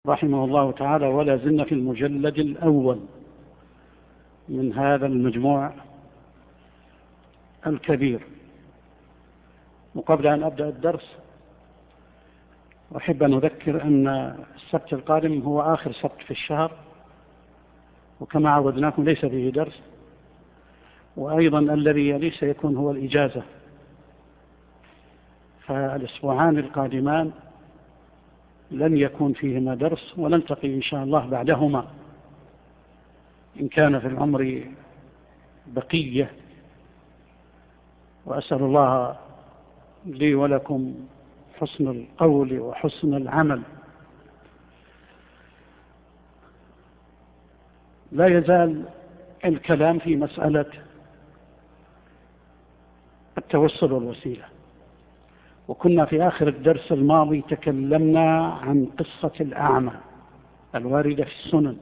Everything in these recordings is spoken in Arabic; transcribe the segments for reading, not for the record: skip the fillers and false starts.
رحمه الله تعالى. ولا زلنا في المجلد الأول من هذا المجموع الكبير. وقبل أن أبدأ الدرس أحب أن أذكر أن السبت القادم هو آخر سبت في الشهر، وكما عودناكم ليس فيه درس، وأيضا الذي يلي سيكون هو الإجازة، فالأسبوعان القادمان لن يكون فيهما درس، ونلتقي إن شاء الله بعدهما إن كان في العمر بقية. وأسأل الله لي ولكم حسن القول وحسن العمل. لا يزال الكلام في مسألة التوسل والوسيلة، وكنا في آخر الدرس الماضي تكلمنا عن قصة الأعمى الواردة في السنن،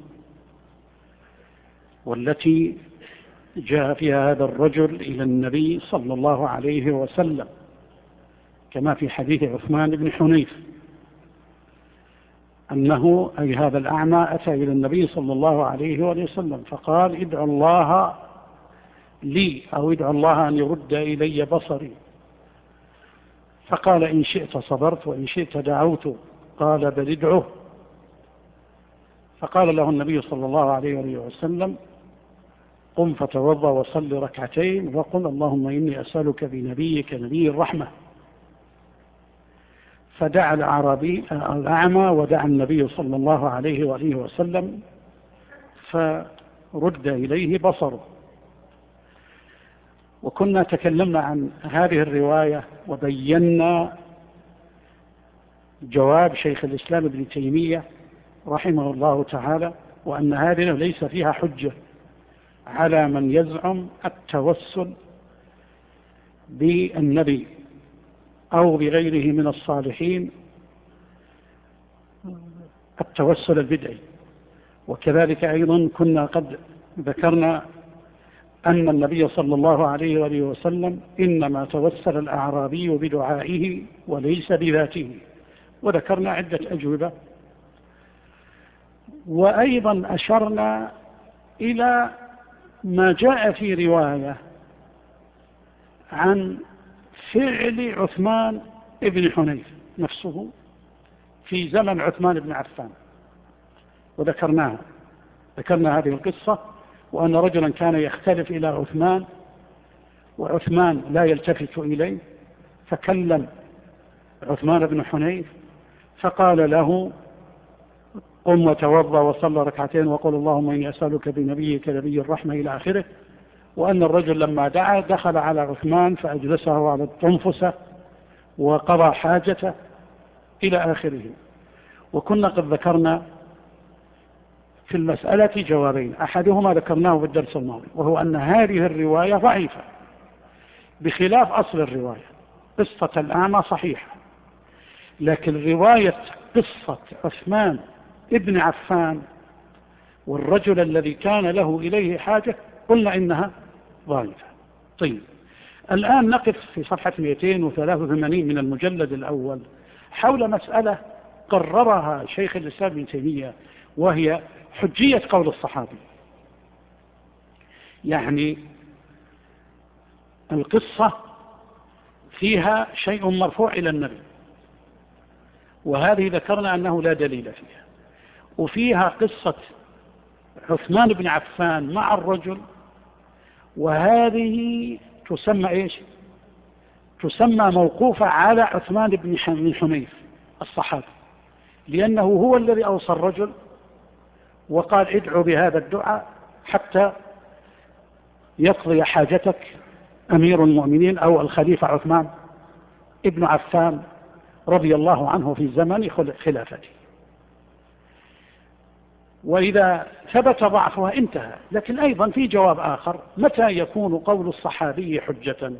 والتي جاء فيها هذا الرجل إلى النبي صلى الله عليه وسلم كما في حديث عثمان بن حنيف، أنه أي هذا الأعمى أتى إلى النبي صلى الله عليه وسلم فقال: ادعو الله لي، أو ادعو الله أن يرد إلي بصري. فقال: إن شئت صبرت وإن شئت دعوت. قال: بل ادعه. فقال له النبي صلى الله عليه وسلم: قم فتوضأ وصل ركعتين وقل اللهم إني أسألك بنبيك نبي الرحمة. فدعا الأعمى ودعا النبي صلى الله عليه وسلم فرد إليه بصره. وكنا تكلمنا عن هذه الرواية وبينا جواب شيخ الإسلام ابن تيمية رحمه الله تعالى، وأن هذه ليس فيها حجة على من يزعم التوسل بالنبي أو بغيره من الصالحين، التوسل البدعي. وكذلك أيضا كنا قد ذكرنا أن النبي صلى الله عليه وسلم إنما توسل الأعرابي بدعائه وليس بذاته، وذكرنا عدة أجوبة. وأيضا أشرنا إلى ما جاء في رواية عن فعل عثمان بن حنيف نفسه في زمن عثمان بن عفان، وذكرنا هذه القصة، وأن رجلا كان يختلف إلى عثمان وعثمان لا يلتفت إليه، فكلم عثمان بن حنيف فقال له: قم وتوضأ وصل ركعتين وقل اللهم إني أسألك بنبيك نبي الرحمة إلى آخره. وأن الرجل لما دعا دخل على عثمان فأجلسه على الطنفسة وقضى حاجته إلى آخره. وكنا قد ذكرنا في المسألة جوابين، أحدهما ذكرناه في الدرس الماضي، وهو أن هذه الرواية ضعيفة بخلاف أصل الرواية. قصة الأعمى صحيحة، لكن رواية قصة عثمان ابن عفان والرجل الذي كان له إليه حاجة قلنا إنها ضعيفة. طيب، الآن نقف في صفحة 283 من المجلد الأول حول مسألة قررها شيخ الإسلام ابن تيمية، وهي حجية قول الصحابي. يعني القصة فيها شيء مرفوع إلى النبي، وهذه ذكرنا أنه لا دليل فيها. وفيها قصة عثمان بن عفان مع الرجل، وهذه تسمى إيش؟ تسمى موقوفة على عثمان بن حنيف الصحابي، لأنه هو الذي أوصى الرجل وقال: ادعو بهذا الدعاء حتى يقضي حاجتك أمير المؤمنين أو الخليفة عثمان ابن عفان رضي الله عنه في زمن خلافته. وإذا ثبت ضعفها انتهى. لكن أيضا في جواب آخر: متى يكون قول الصحابي حجة؟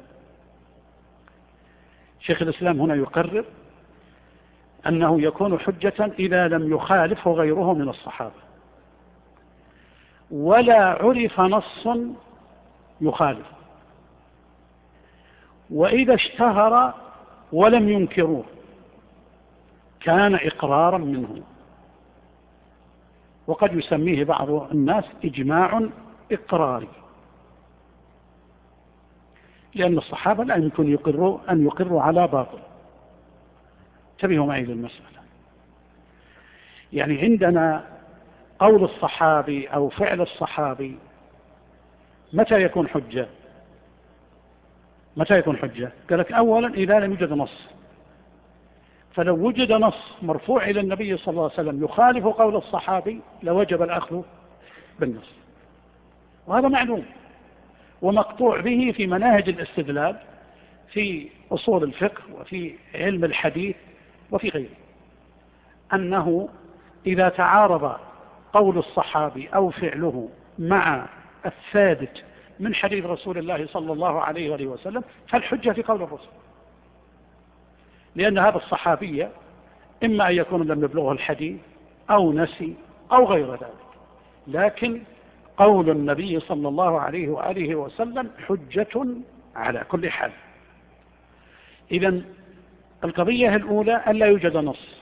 شيخ الإسلام هنا يقرر أنه يكون حجة إذا لم يخالفه غيره من الصحابة، ولا عرف نص يخالف، وإذا اشتهر ولم ينكروه كان إقرارا منه. وقد يسميه بعض الناس إجماع إقراري، لأن الصحابة لا يمكن أن يقروا على باطل. انتبهوا معي للمسألة. يعني عندنا قول الصحابي أو فعل الصحابي متى يكون حجة؟ متى يكون حجة؟ قال لك أولا إذا لم يوجد نص، فلو وجد نص مرفوع إلى النبي صلى الله عليه وسلم يخالف قول الصحابي لوجب الأخذ بالنص، وهذا معلوم ومقطوع به في مناهج الاستدلال في أصول الفقه وفي علم الحديث وفي غيره، أنه إذا تعارض قول الصحابي أو فعله مع الثابت من حديث رسول الله صلى الله عليه وآله وسلم فالحجة في قول الرسول، لأن هذا الصحابي إما أن يكون لم يبلغه الحديث أو نسي أو غير ذلك، لكن قول النبي صلى الله عليه وآله وسلم حجة على كل حال. إذن القضية الأولى أن لا يوجد نص،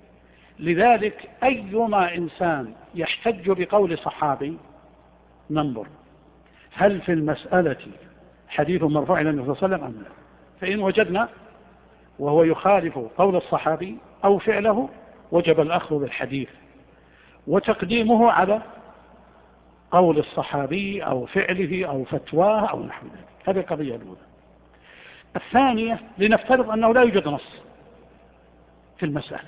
لذلك أيما إنسان يحتج بقول صحابي ننظر هل في المسألة حديث مرفوع إلى النبي صلى الله عليه وسلم أم لا، فإن وجدنا وهو يخالف قول الصحابي أو فعله وجب الأخذ بالحديث وتقديمه على قول الصحابي أو فعله أو فتواه أو نحو ذلك. هذه القضية الأولى. الثانية، لنفترض أنه لا يوجد نص في المسألة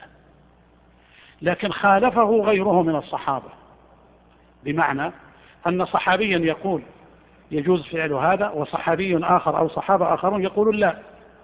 لكن خالفه غيره من الصحابة، بمعنى أن صحابيا يقول يجوز فعل هذا وصحابي آخر أو صحابة آخرون يقولون لا،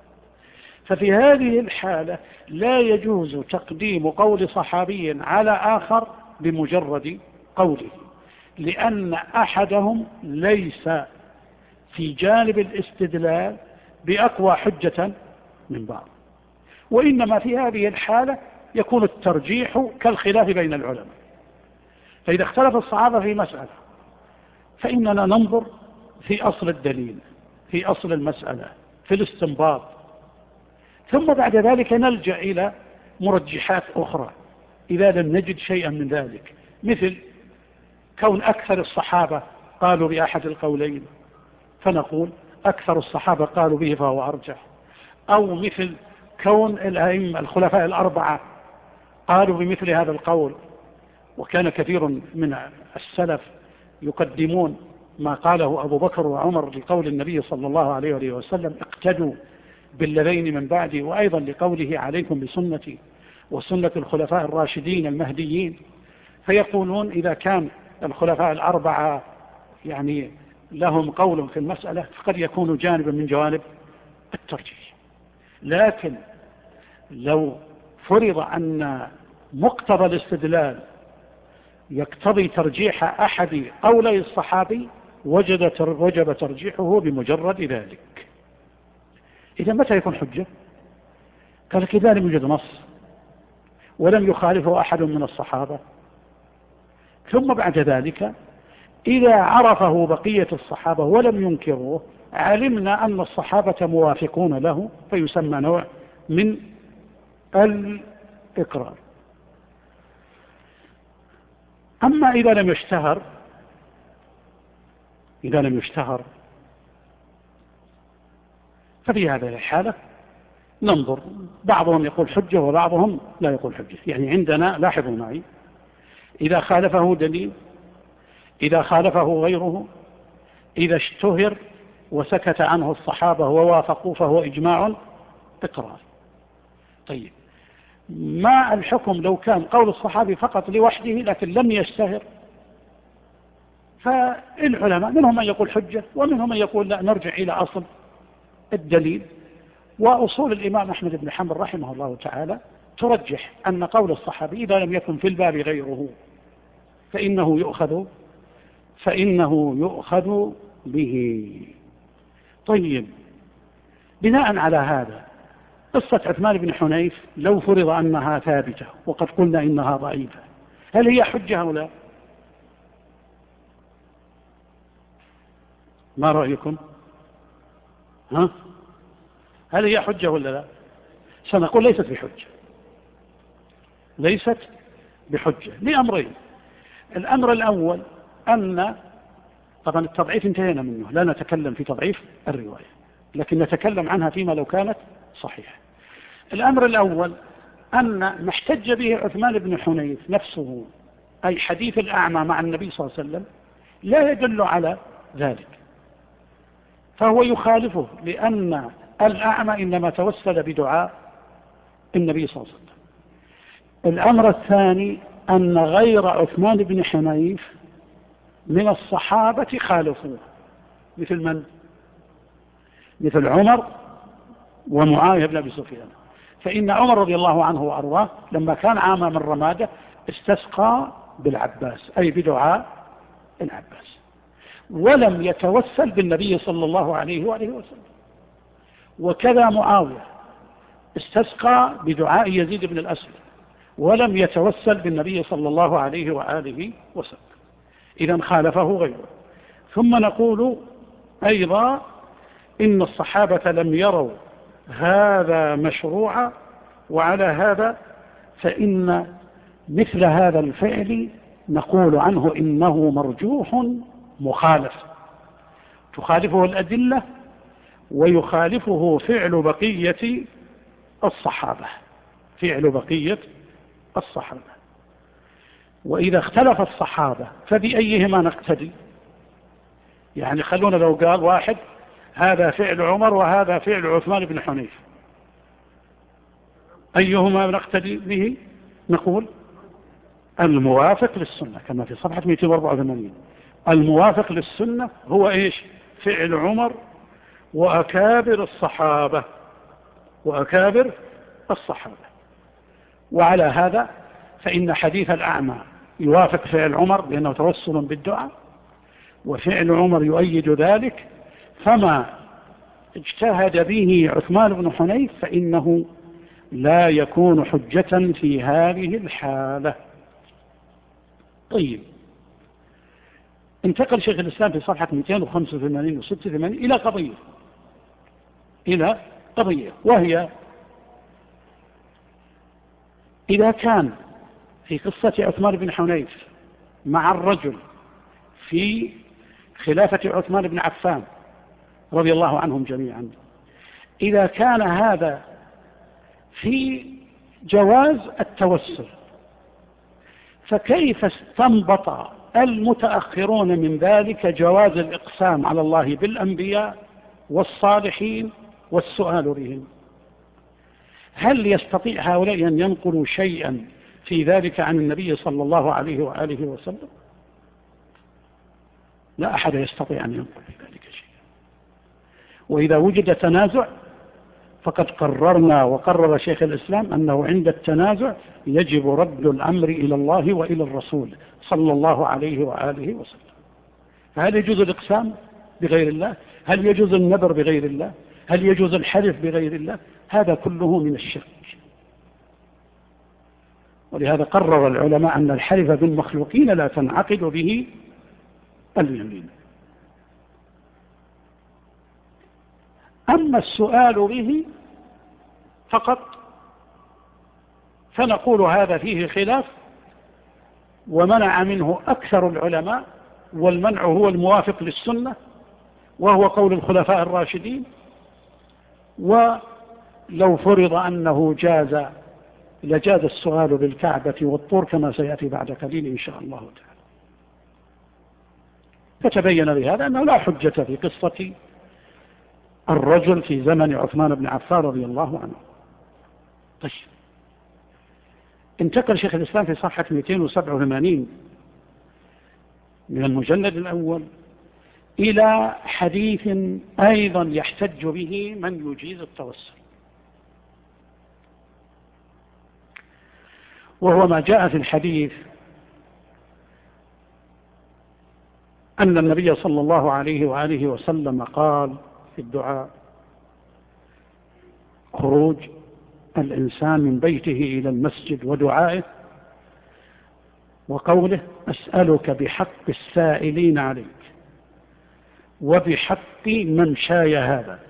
ففي هذه الحالة لا يجوز تقديم قول صحابي على آخر بمجرد قوله، لأن أحدهم ليس في جانب الاستدلال بأقوى حجة من بعض، وإنما في هذه الحالة يكون الترجيح كالخلاف بين العلماء. فإذا اختلف الصحابة في مسألة فإننا ننظر في أصل الدليل، في أصل المسألة، في الاستنباط، ثم بعد ذلك نلجأ إلى مرجحات أخرى إذا لم نجد شيئا من ذلك، مثل كون أكثر الصحابة قالوا بأحد القولين فنقول أكثر الصحابة قالوا به فهو أرجح، أو مثل كون الأئمة الخلفاء الأربعة قالوا بمثل هذا القول، وكان كثير من السلف يقدمون ما قاله أبو بكر وعمر لقول النبي صلى الله عليه وسلم اقتدوا بالذين من بعدي، وأيضا لقوله عليكم بسنتي وسنة الخلفاء الراشدين المهديين، فيقولون إذا كان الخلفاء الأربعة يعني لهم قول في المسألة فقد يكون جانبا من جوانب الترجيح. لكن لو فرض أن مقتضى الاستدلال يقتضي ترجيح أحد قولي الصحابي وجب ترجيحه بمجرد ذلك. إذا متى يكون حجة؟ قال إذا لم يوجد نص ولم يخالفه أحد من الصحابة، ثم بعد ذلك إذا عرفه بقية الصحابة ولم ينكروه علمنا أن الصحابة موافقون له فيسمى نوع من الإقرار. أما إذا لم يشتهر ففي هذه الحالة ننظر، بعضهم يقول حجة وبعضهم لا يقول حجة. يعني عندنا لاحظوا معي، إذا خالفه دليل، إذا خالفه غيره، إذا اشتهر وسكت عنه الصحابة ووافقوا فهو إجماع إقرار. طيب ما الحكم لو كان قول الصحابي فقط لوحده لكن لم يشتهر؟ فالعلماء منهم من يقول حجة ومنهم من يقول لا، نرجع إلى أصل الدليل. وأصول الإمام أحمد بن حنبل رحمه الله تعالى ترجح أن قول الصحابي إذا لم يكن في الباب غيره فإنه يؤخذ به. طيب بناء على هذا قصة عثمان بن حنيف لو فرض أنها ثابتة وقد قلنا إنها ضعيفة، هل هي حجة أو لا؟ ما رأيكم؟ هل هي حجة ولا لا؟ سنقول ليست بحجة، ليست بحجة لأمرين. الأمر الأول أن طبعا التضعيف انتهينا منه، لا نتكلم في تضعيف الرواية، لكن نتكلم عنها فيما لو كانت صحيحة. الأمر الأول أن ما احتج به عثمان بن حنيف نفسه، أي حديث الأعمى مع النبي صلى الله عليه وسلم، لا يدل على ذلك، فهو يخالفه، لأن الأعمى إنما توسل بدعاء النبي صلى الله عليه وسلم. الأمر الثاني أن غير عثمان بن حنيف من الصحابة خالفوه، مثل من؟ مثل عمر ومعاوية بن أبي سفيان. فإن عمر رضي الله عنه وأرضاه لما كان عام من رمادة استسقى بالعباس، أي بدعاء العباس، ولم يتوسل بالنبي صلى الله عليه وآله وسلم. وكذا معاوية استسقى بدعاء يزيد بن الأسود، ولم يتوسل بالنبي صلى الله عليه وآله وسلم. إذن خالفه غيره. ثم نقول أيضا إن الصحابة لم يروا هذا مشروعا، وعلى هذا فإن مثل هذا الفعل نقول عنه إنه مرجوح مخالف، تخالفه الأدلة ويخالفه فعل بقية الصحابة، فعل بقية الصحابة. وإذا اختلف الصحابة فبأيهما نقتدي؟ يعني خلونا لو قال واحد هذا فعل عمر وهذا فعل عثمان بن حنيف، أيهما نقتدي به؟ نقول الموافق للسنة، كما في صفحة 284. الموافق للسنة هو إيش؟ فعل عمر وأكابر الصحابة، وأكابر الصحابة. وعلى هذا فإن حديث الأعمى يوافق فعل عمر لأنه توسل بالدعاء، وفعل عمر يؤيد ذلك، فما اجتهد به عثمان بن حنيف فإنه لا يكون حجة في هذه الحالة. طيب، انتقل شيخ الإسلام في صفحة 285 و 86 إلى قضية، وهي إذا كان في قصة عثمان بن حنيف مع الرجل في خلافة عثمان بن عفان رضي الله عنهم جميعا، إذا كان هذا في جواز التوسل، فكيف استنبط المتأخرون من ذلك جواز الإقسام على الله بالأنبياء والصالحين والسؤال بهم؟ هل يستطيع هؤلاء أن ينقلوا شيئا في ذلك عن النبي صلى الله عليه وآله وسلم؟ لا أحد يستطيع أن ينقل في ذلك شيئا. وإذا وجد تنازع فقد قررنا وقرر شيخ الإسلام أنه عند التنازع يجب رد الأمر إلى الله وإلى الرسول صلى الله عليه وآله وسلم. فهل يجوز الإقسام بغير الله؟ هل يجوز النذر بغير الله؟ هل يجوز الحلف بغير الله؟ هذا كله من الشرك. ولهذا قرر العلماء أن الحلف بالمخلوقين لا تنعقد به اليمين. أما السؤال به فقط فنقول هذا فيه خلاف، ومنع منه أكثر العلماء، والمنع هو الموافق للسنة، وهو قول الخلفاء الراشدين. ولو فرض أنه جاز لجاز السؤال بالكعبة والطور كما سيأتي بعد قليل إن شاء الله تعالى. فتبين بهذا أنه لا حجة في قصة الرجل في زمن عثمان بن عفان رضي الله عنه. طيب، انتقل شيخ الإسلام في صفحة 287 من المجلد الأول إلى حديث أيضا يحتج به من يجيز التوسل، وهو ما جاء في الحديث أن النبي صلى الله عليه وآله وسلم قال في الدعاء: خروج الإنسان من بيته إلى المسجد ودعائه، وقوله: أسألك بحق السائلين عليك وبحق من شاي هذا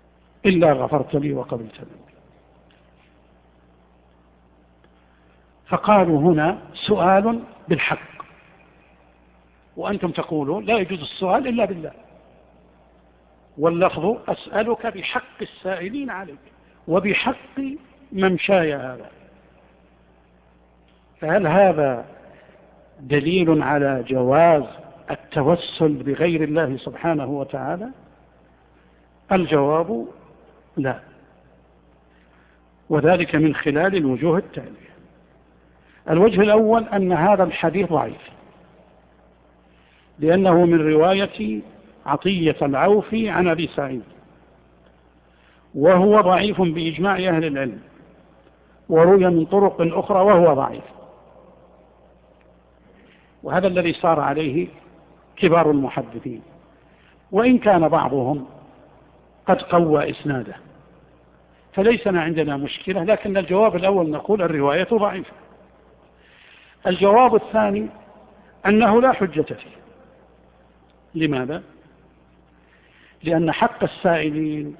إلا غفرت لي وقبلت لي. فقالوا هنا سؤال بالحق، وأنتم تقولون لا يجوز السؤال إلا بالله، واللفظ أسألك بحق السائلين عليك وبحق ممشاي هذا. فهل هذا دليل على جواز التوسل بغير الله سبحانه وتعالى؟ الجواب لا، وذلك من خلال الوجوه التالية. الوجه الأول أن هذا الحديث ضعيف، لأنه من رواية عطية العوفي عن أبي سعيد، وهو ضعيف بإجماع أهل العلم، وروي من طرق أخرى وهو ضعيف، وهذا الذي صار عليه كبار المحدثين، وإن كان بعضهم قد قوى إسناده، فليسنا عندنا مشكلة، لكن الجواب الأول نقول الرواية ضعيفة. الجواب الثاني أنه لا حجة فيه. لماذا؟ لأن حق السائلين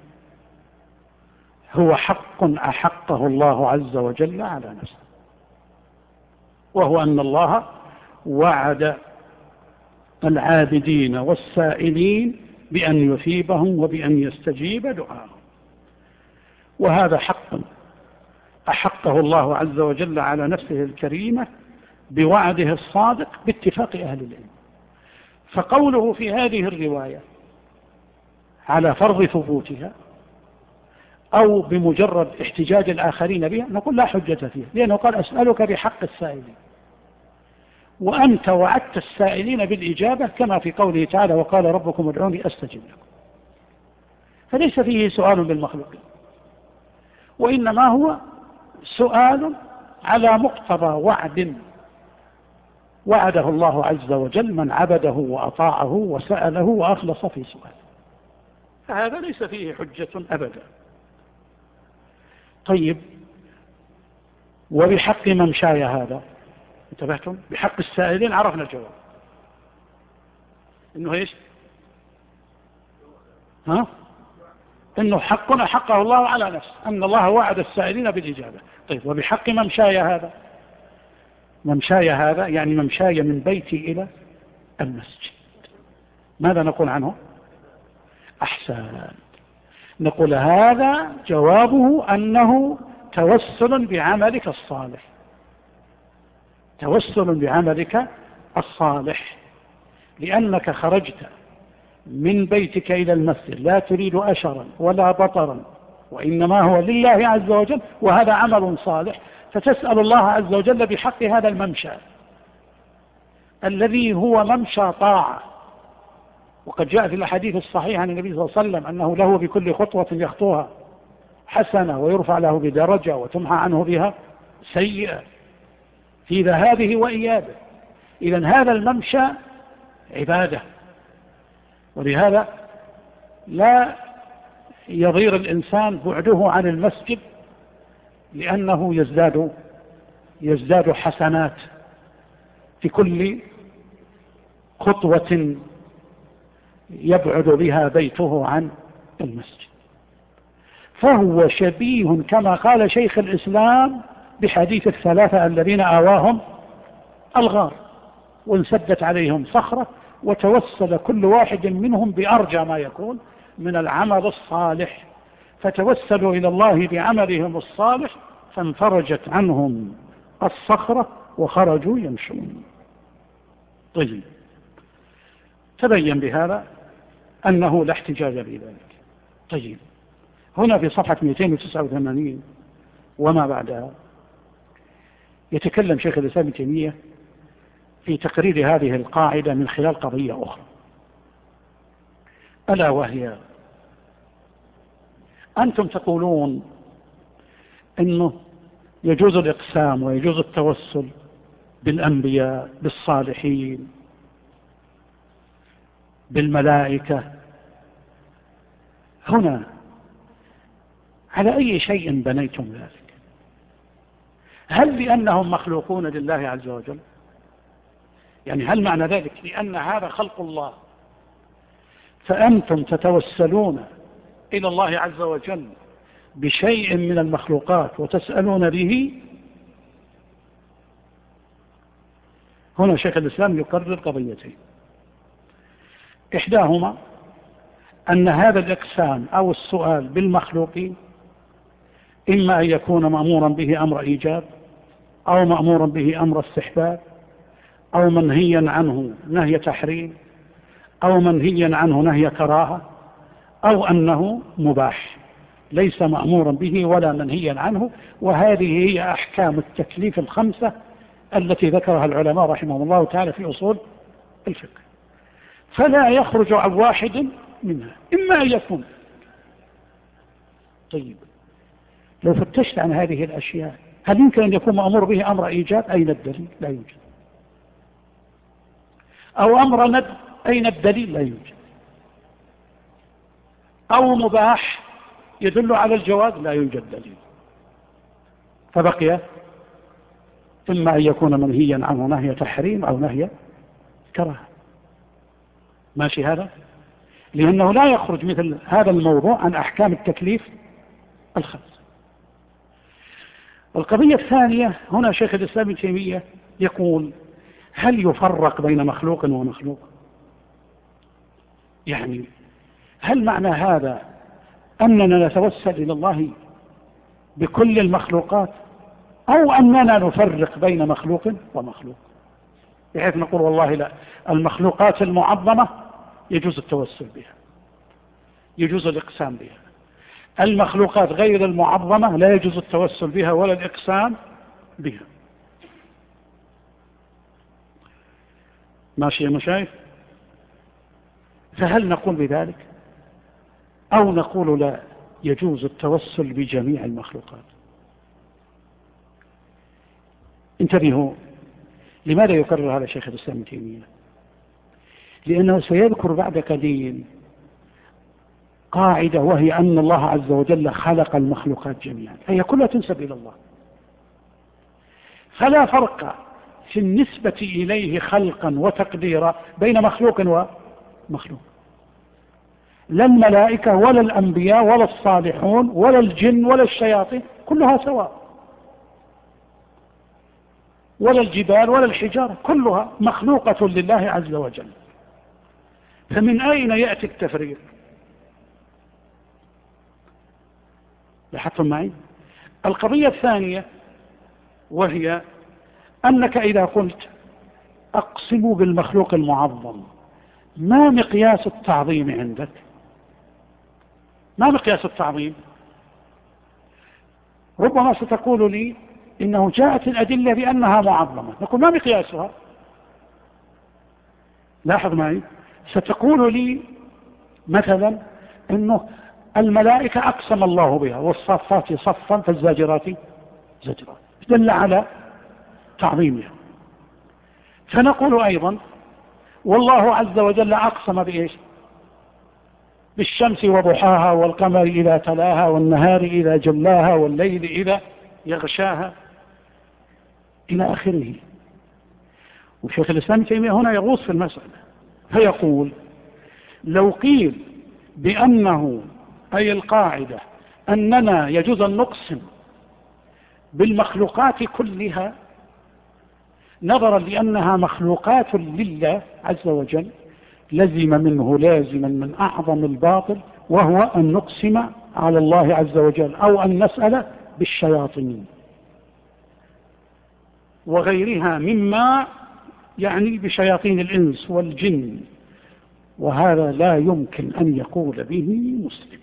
هو حق أحقه الله عز وجل على نفسه، وهو أن الله وعد العابدين والسائلين بأن يثيبهم وبأن يستجيب دعاءهم، وهذا حق أحقه الله عز وجل على نفسه الكريمة بوعده الصادق باتفاق أهل العلم. فقوله في هذه الرواية على فرض ثبوتها أو بمجرد احتجاج الآخرين بها نقول لا حجة فيها، لأنه قال أسألك بحق السائلين، وأنت وعدت السائلين بالإجابة كما في قوله تعالى وقال ربكم ادعوني أستجب لكم. فليس فيه سؤال بالمخلوقين، وإنما هو سؤال على مقتضى وعد وعده الله عز وجل من عبده وأطاعه وسأله وأخلص في سؤاله، فهذا ليس فيه حجة أبدا. طيب، وبحق ممشاي هذا، انتبهتم؟ بحق السائلين عرفنا الجواب إنه إيش؟ إنه حق أحقه الله على نفسه، أن الله وعد السائلين بالإجابة. طيب، وبحق ممشاي هذا، ممشاي هذا يعني ممشاي من بيتي إلى المسجد، ماذا نقول عنه؟ أحسن، نقول هذا جوابه أنه توسل بعملك الصالح، توسل بعملك الصالح، لأنك خرجت من بيتك إلى المسجد لا تريد أشرا ولا بطرا، وإنما هو لله عز وجل، وهذا عمل صالح، فتسأل الله عز وجل بحق هذا الممشى الذي هو ممشى طاعة. وقد جاء في الحديث الصحيح عن النبي صلى الله عليه وسلم أنه له بكل خطوة يخطوها حسنة ويرفع له بدرجة وتمحى عنه بها سيئة في ذهابه وإيابه. إذن هذا الممشى عبادة، ولهذا لا يضير الإنسان بعده عن المسجد، لأنه يزداد حسنات في كل خطوة يبعد بها بيته عن المسجد. فهو شبيه كما قال شيخ الإسلام بحديث الثلاثة الذين آواهم الغار وانسدت عليهم صخرة، وتوسل كل واحد منهم بأرجى ما يكون من العمل الصالح، فتوسلوا إلى الله بعملهم الصالح فانفرجت عنهم الصخرة وخرجوا يمشون. طيب، تبين بهذا أنه لا احتجاج بذلك. طيب، هنا في صفحة 289 وما بعدها يتكلم شيخ الإسلام ابن تيمية في تقرير هذه القاعدة من خلال قضية أخرى، ألا وهي أنتم تقولون أنه يجوز الإقسام ويجوز التوسل بالأنبياء بالصالحين بالملائكة. هنا على أي شيء بنيتم ذلك؟ هل لأنهم مخلوقون لله عز وجل؟ يعني هل معنى ذلك لأن هذا خلق الله فأنتم تتوسلون إلى الله عز وجل بشيء من المخلوقات وتسألون به؟ هنا شيخ الإسلام يقرر قضيتين، إحداهما أن هذا الإقسام أو السؤال بالمخلوقين إما أن يكون مأمورا به أمر إيجاب، أو مأمورا به أمر استحباب، أو منهيا عنه نهي تحريم، أو منهيا عنه نهي كراهة، أو أنه مباح ليس مأمورا به ولا منهيا عنه. وهذه هي أحكام التكليف الخمسة التي ذكرها العلماء رحمهم الله تعالى في أصول الفقه، فلا يخرج عن واحد منها، إما أن يكون. طيب لو فتشت عن هذه الأشياء هل يمكن أن يكون مأمور به أمر إيجاب؟ أين الدليل؟ لا يوجد. أو أمر ند، أين الدليل؟ لا يوجد. أو مباح يدل على الجواز؟ لا يوجد دليل. فبقي إما أن يكون منهيا عنه نهي تحريم أو نهي كراهة. ماشي هذا؟ لأنه لا يخرج مثل هذا الموضوع عن أحكام التكليف الخمس. القضية الثانية، هنا شيخ الإسلام ابن تيمية يقول هل يفرق بين مخلوق ومخلوق؟ يعني هل معنى هذا أننا نتوسل إلى الله بكل المخلوقات، أو أننا نفرق بين مخلوق ومخلوق، بحيث نقول والله لا، المخلوقات المعظمة يجوز التوسل بها، يجوز الإقسام بها، المخلوقات غير المعظمة لا يجوز التوسل بها ولا الإقسام بها. ماشي يا مشايخ؟ فهل نقول بذلك أو نقول لا، يجوز التوسل بجميع المخلوقات؟ انتبهوا، لماذا يكرر هذا شيخ الإسلام ابن تيمية؟ لأنه سيذكر بعد قليل قاعدة، وهي أن الله عز وجل خلق المخلوقات جميعا، هي كلها تنسب إلى الله، فلا فرق في النسبة إليه خلقا وتقديرا بين مخلوق ومخلوق. لا الملائكة ولا الأنبياء ولا الصالحون ولا الجن ولا الشياطين كلها سواء، ولا الجبال ولا الحجارة، كلها مخلوقة لله عز وجل. فمن أين يأتي التفريق؟ لاحظتم معي؟ القضية الثانية، وهي أنك إذا قلت أقسم بالمخلوق المعظم، ما مقياس التعظيم عندك؟ ما مقياس التعظيم؟ ربما ستقول لي إنه جاءت الأدلة بأنها معظمة، نقول ما مقياسها؟ لاحظ معي، ستقول لي مثلا إنه الملائكة أقسم الله بها، والصفات صفا فالزاجرات زجرا، دل على تعظيمها. فنقول أيضا والله عز وجل أقسم بإيش؟ بالشمس وضحاها والقمر إذا تلاها والنهار إذا جلاها والليل إذا يغشاها إلى آخره. وشيخ الإسلام ابن تيمية هنا يغوص في المسألة فيقول لو قيل بأنه أي القاعدة أننا يجوز أن نقسم بالمخلوقات كلها نظرا لأنها مخلوقات لله عز وجل، لزم منه لازما من أعظم الباطل، وهو أن نقسم على الله عز وجل أو أن نسأل بالشياطين وغيرها مما يعني بشياطين الإنس والجن، وهذا لا يمكن أن يقول به مسلم.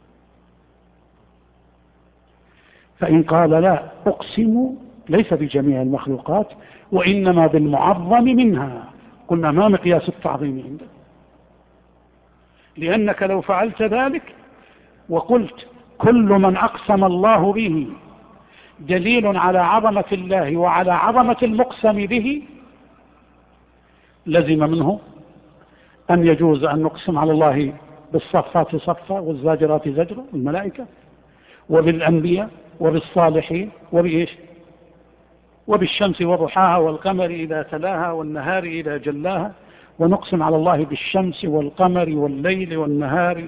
فإن قال لا أقسم ليس بجميع المخلوقات وإنما بالمعظم منها، قلنا ما مقياس التعظيم عندك؟ لأنك لو فعلت ذلك وقلت كل من أقسم الله به دليل على عظمة الله وعلى عظمة المقسم به، لزم منه أن يجوز أن نقسم على الله بالصفات صفا والزاجرات زجرا، الملائكة، وبالأنبياء وبالصالحين وبإيش؟ وبالشمس وضحاها والقمر إذا تلاها والنهار إذا جلاها، ونقسم على الله بالشمس والقمر والليل والنهار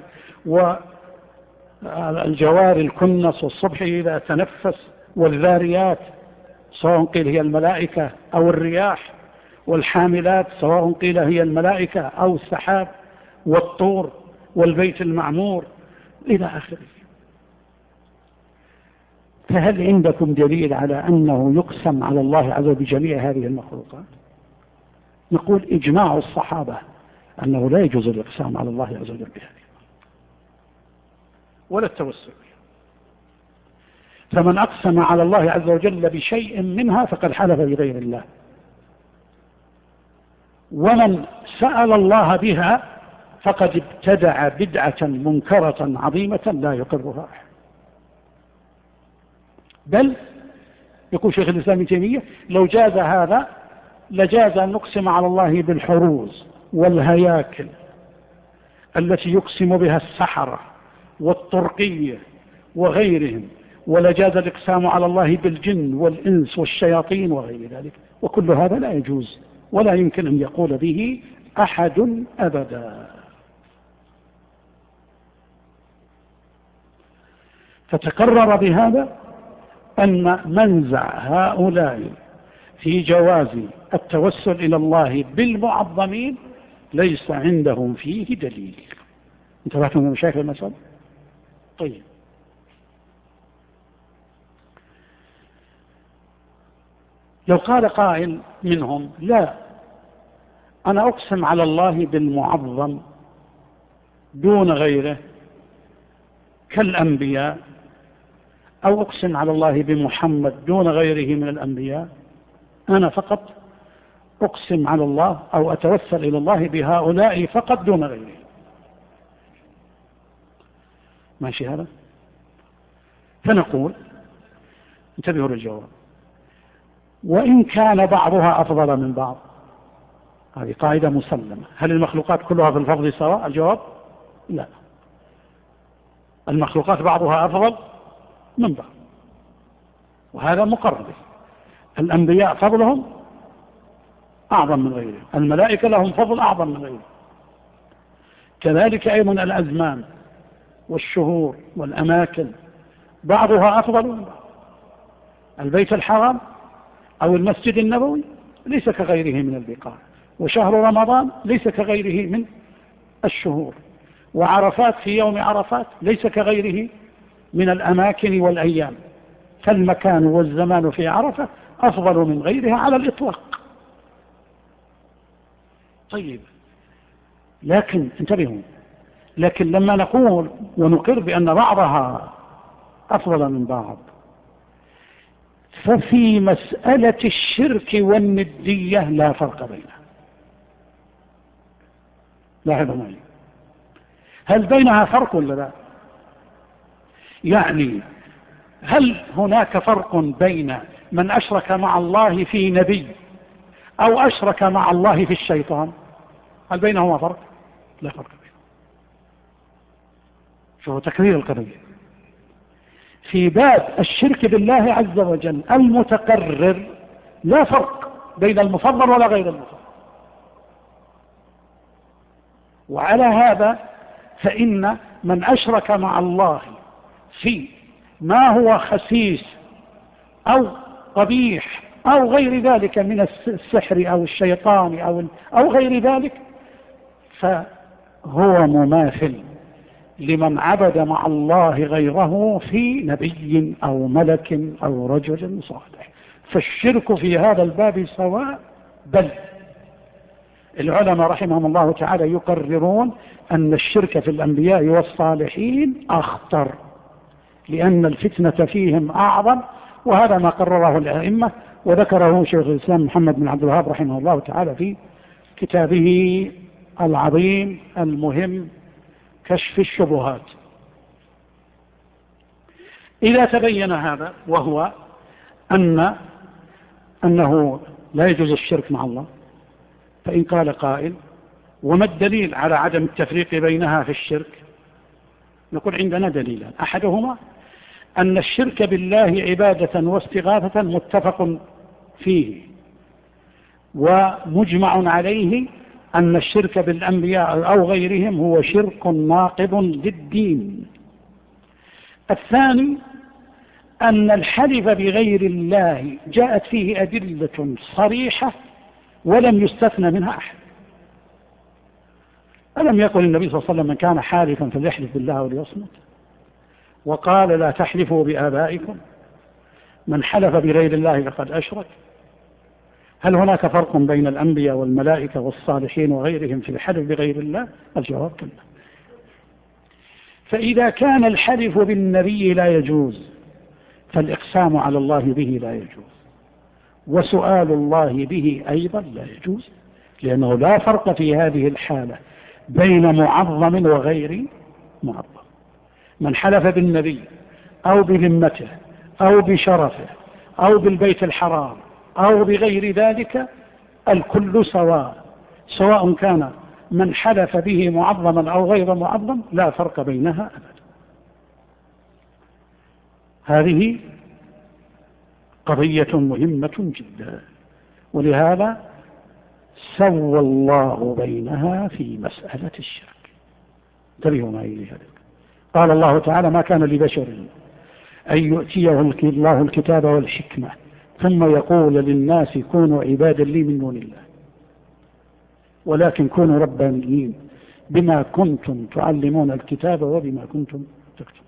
والجوار الكنس والصبح إذا تنفس والذاريات، سواء قيل هي الملائكة أو الرياح، والحاملات، سواء قيل هي الملائكة أو السحاب والطور والبيت المعمور إلى آخره. فهل عندكم دليل على أنه يقسم على الله عز وجل بجميع هذه المخلوقات؟ نقول إجماع الصحابة أنه لا يجوز الإقسام على الله عز وجل بهذه ولا التوسل. فمن أقسم على الله عز وجل بشيء منها فقد حلف بغير الله، ومن سأل الله بها فقد ابتدع بدعة منكرة عظيمة لا يقرها أحد. بل يقول شيخ الإسلام ابن تيمية لو جاز هذا لجاز أن نقسم على الله بالحروز والهياكل التي يقسم بها السحرة والطرقية وغيرهم، ولجاز الإقسام على الله بالجن والإنس والشياطين وغير ذلك، وكل هذا لا يجوز ولا يمكن أن يقول به أحد أبدا. فتقرر بهذا أن منزع هؤلاء في جواز التوسل إلى الله بالمعظمين ليس عندهم فيه دليل. انتبهتم من مشاكل المسألة؟ طيب، لو قال قائل منهم لا، أنا أقسم على الله بالمعظم دون غيره كالأنبياء، أو أقسم على الله بمحمد دون غيره من الأنبياء، أنا فقط أقسم على الله أو أتوسل إلى الله بهؤلاء فقط دون غيره. ماشي هذا؟ فنقول انتبهوا للجواب، وإن كان بعضها أفضل من بعض، هذه قاعدة مسلمة. هل المخلوقات كلها في الفضل سواء؟ الجواب لا، المخلوقات بعضها أفضل من بعض، وهذا مقرر. الأنبياء فضلهم أعظم من غيرهم، الملائكة لهم فضل أعظم من غيرهم، كذلك أيضا الأزمان والشهور والأماكن بعضها أفضل من بعض. البيت الحرام أو المسجد النبوي ليس كغيره من البقاع، وشهر رمضان ليس كغيره من الشهور، وعرفات في يوم عرفات ليس كغيره من الأماكن والأيام، فالمكان والزمان في عرفة أفضل من غيرها على الإطلاق. طيب، لكن انتبهوا، لكن لما نقول ونقر بأن بعضها أفضل من بعض، ففي مسألة الشرك والندية لا فرق بينها. لاحظوا معي، هل بينها فرق ولا لا؟ يعني هل هناك فرق بين من أشرك مع الله في نبي أو أشرك مع الله في الشيطان؟ هل بينهما فرق؟ لا فرق بينهما. شوفوا تكرير القضية. في باب الشرك بالله عز وجل المتقرر لا فرق بين المفضل ولا غير المفضل، وعلى هذا فإن من أشرك مع الله في ما هو خسيس أو قبيح أو غير ذلك من السحر أو الشيطان أو غير ذلك، فهو مماثل لمن عبد مع الله غيره في نبي أو ملك أو رجل صالح. فالشرك في هذا الباب سواء، بل العلماء رحمهم الله تعالى يقررون أن الشرك في الأنبياء والصالحين أخطر، لأن الفتنة فيهم أعظم، وهذا ما قرره الأئمة وذكره شيخ الإسلام محمد بن عبد الوهاب رحمه الله تعالى في كتابه العظيم المهم كشف الشبهات. إذا تبين هذا، وهو أنه لا يجوز الشرك مع الله، فإن قال قائل وما الدليل على عدم التفريق بينها في الشرك؟ نقول عندنا دليلان، أحدهما أن الشرك بالله عبادة واستغاثة متفق فيه ومجمع عليه، أن الشرك بالأنبياء أو غيرهم هو شرك ناقض للدين. الثاني أن الحلف بغير الله جاءت فيه أدلة صريحة ولم يستثنى منها أحد. ألم يقل النبي صلى الله عليه وسلم من كان حالفا فليحلف بالله وليصمت، وقال لا تحلفوا بآبائكم، من حلف بغير الله فقد أشرك. هل هناك فرق بين الأنبياء والملائكة والصالحين وغيرهم في الحلف بغير الله؟ الجواب كلا. فإذا كان الحلف بالنبي لا يجوز فالإقسام على الله به لا يجوز، وسؤال الله به أيضا لا يجوز، لأنه لا فرق في هذه الحالة بين معظم وغير معظم. من حلف بالنبي أو بذمته أو بشرفه أو بالبيت الحرام أو بغير ذلك الكل سواء، سواء كان من حلف به معظما أو غير معظم، لا فرق بينها أبدا. هذه قضية مهمة جدا، ولهذا سوى الله بينها في مسألة الشرك. انتبهوا معي لهذا. قال الله تعالى ما كان لبشر أن يؤتيه الله الكتاب والحكمة ثم يقول للناس كونوا عبادا لي من دون الله، ولكن كونوا ربانيين بما كنتم تعلمون الكتاب وبما كنتم تكتبون.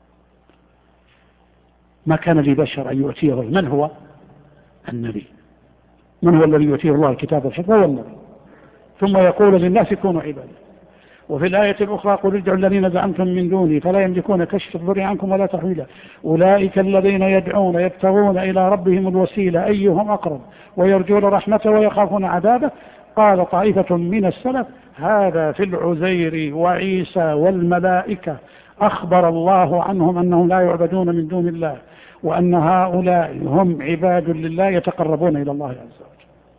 ما كان لبشر أن يؤتيه. من هو النبي؟ من هو الذي يؤتيه الله الكتاب والحكمة؟ هو النبي. ثم يقول للناس كونوا عبادا. وفي الآية الأخرى قل ادعوا الذين زعمتم من دوني فلا يملكون كشف الضر عنكم ولا تحويلا أولئك الذين يدعون يبتغون إلى ربهم الوسيلة أيهم أقرب ويرجون رحمته ويخافون عذابه. قال طائفة من السلف هذا في العزير وعيسى والملائكة أخبر الله عنهم أنهم لا يعبدون من دون الله وأن هؤلاء هم عباد لله يتقربون إلى الله عز وجل.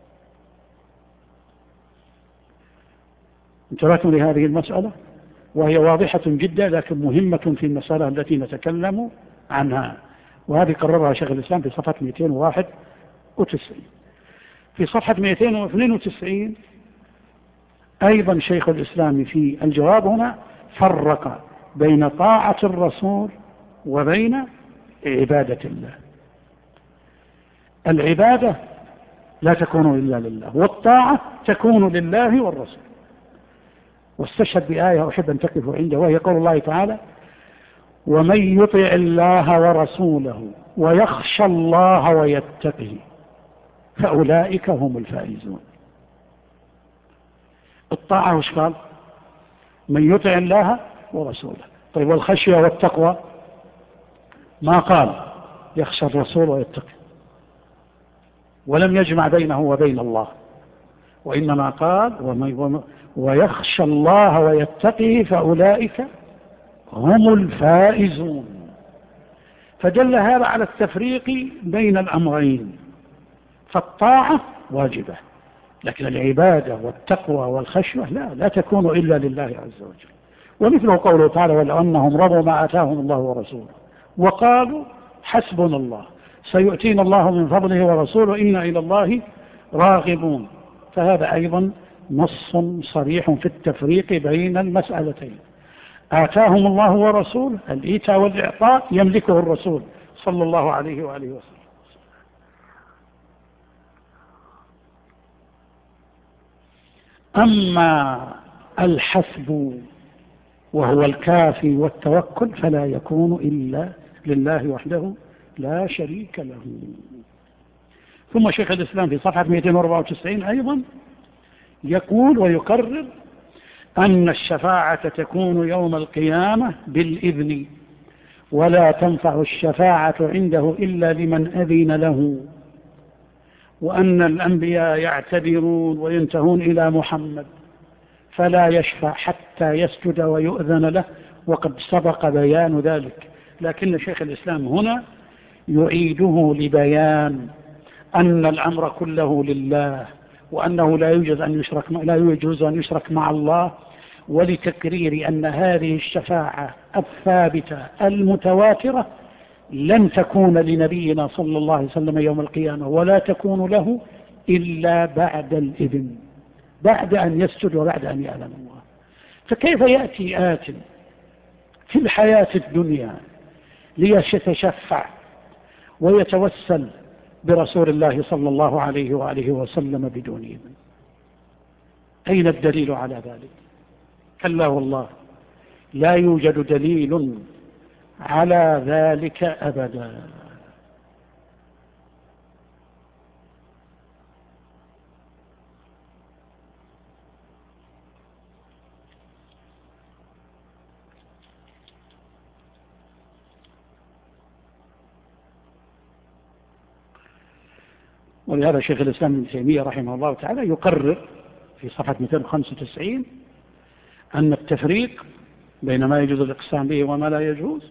انتبهتم لهذه المسألة وهي واضحة جدا لكن مهمة في المسألة التي نتكلم عنها، وهذه قررها شيخ الإسلام في صفحة 291. في صفحة 292 أيضا شيخ الإسلام في الجواب هنا فرق بين طاعة الرسول وبين عبادة الله. العبادة لا تكون إلا لله، والطاعة تكون لله والرسول. واستشهد بآية أحب أن تقف عنده، وهي قول الله تعالى ومن يطع الله ورسوله ويخشى الله ويتقه فأولئك هم الفائزون. الطاعة وش قال؟ من يطع الله ورسوله. طيب والخشية والتقوى ما قال يخشى الرسول ويتقي، ولم يجمع بينه وبين الله، وإنما قال ويخشى الله ويتقي فأولئك هم الفائزون. فدل هذا على التفريق بين الأمرين، فالطاعة واجبة، لكن العبادة والتقوى والخشية لا تكون إلا لله عز وجل. ومثله قوله تعالى ولو أنهم رضوا ما آتاهم الله ورسوله وقالوا حسبنا الله سيؤتينا الله من فضله ورسوله إنا إلى الله راغبون. فهذا أيضا نص صريح في التفريق بين المسألتين. آتاهم الله ورسوله، الإيتاء والإعطاء يملكه الرسول صلى الله عليه وآله وسلم. أما الحسب وهو الكافي والتوكل فلا يكون إلا لله وحده لا شريك له. ثم شيخ الإسلام في صفحة 294 أيضا يقول ويكرر أن الشفاعة تكون يوم القيامة بالإذن، ولا تنفع الشفاعة عنده إلا لمن أذن له، وأن الأنبياء يعتذرون وينتهون إلى محمد فلا يشفع حتى يسجد ويؤذن له، وقد سبق بيان ذلك. لكن شيخ الإسلام هنا يعيده لبيان أن الأمر كله لله، وأنه لا يجوز أن يشرك مع الله، ولتكرير أن هذه الشفاعة الثابتة المتواترة لن تكون لنبينا صلى الله عليه وسلم يوم القيامة، ولا تكون له إلا بعد الإذن، بعد أن يسجد وبعد أن يعلم الله. فكيف يأتي آت في الحياة الدنيا ليتشفع ويتوسل برسول الله صلى الله عليه وآله وسلم بدون إذن. أين الدليل على ذلك؟ كلا والله، لا يوجد دليل على ذلك أبدا. ولهذا شيخ الإسلام ابن تيمية رحمه الله تعالى يقرر في صفحة 295 أن التفريق بين ما يجوز الإقسام به وما لا يجوز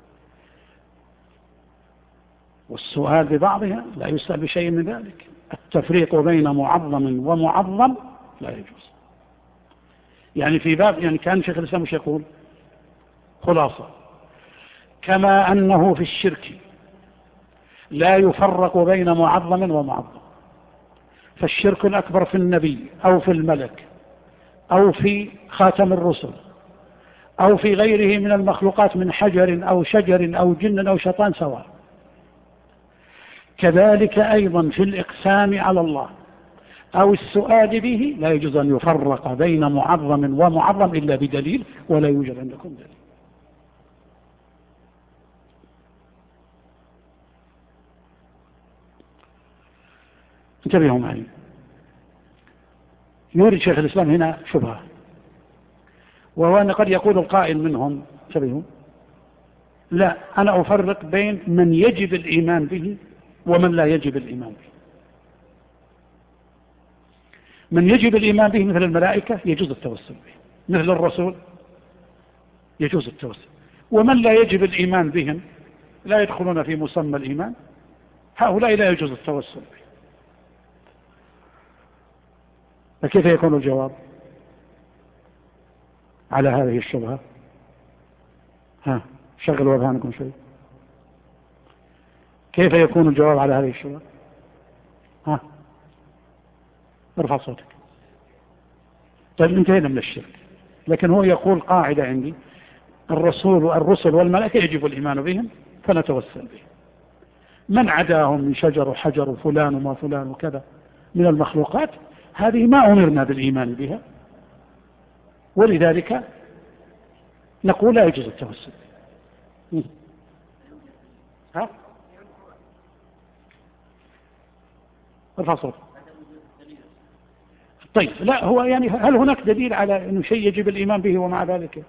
والسؤال ببعضها لا يسأل بشيء من ذلك. التفريق بين معظم ومعظم لا يجوز. يعني في باب، يعني كان شيخ الإسلام مش يقول خلاصة، كما أنه في الشرك لا يفرق بين معظم ومعظم، فالشرك الأكبر في النبي أو في الملك أو في خاتم الرسل أو في غيره من المخلوقات من حجر أو شجر أو جن أو شيطان سواء. كذلك أيضا في الإقسام على الله أو السؤال به لا يجوز أن يفرق بين معظم ومعظم إلا بدليل، ولا يوجد عندكم دليل. انتبهوا معي، يورد شيخ الإسلام هنا شبهة، وهو أن قد يقول القائل منهم انتبهوا، لا أنا أفرق بين من يجب الإيمان به ومن لا يجب الإيمان به. من يجب الإيمان به مثل الملائكة يجوز التوسل به، مثل الرسول يجوز التوسل، ومن لا يجب الإيمان بهم لا يدخلون في مسمى الإيمان، هؤلاء لا يجوز التوسل به. فكيف يكون الجواب على هذه الشبهة؟ شغلوا أذهانكم شوي. كيف يكون الجواب على هذه الشبهة؟ ارفع صوتك. طيب انتهينا من الشرك، لكن هو يقول قاعدة عندي، الرسل والملائكة يجب الإيمان بهم فنتوسل بهم. من عداهم من شجر وحجر وفلان وما فلان وكذا من المخلوقات، هذه ما أمرنا بالإيمان بها، ولذلك نقول لا يجوز التوسل. ارفع صوتك. طيب لا، هو يعني هل هناك دليل على أنه شيء يجب الإيمان به ومع ذلك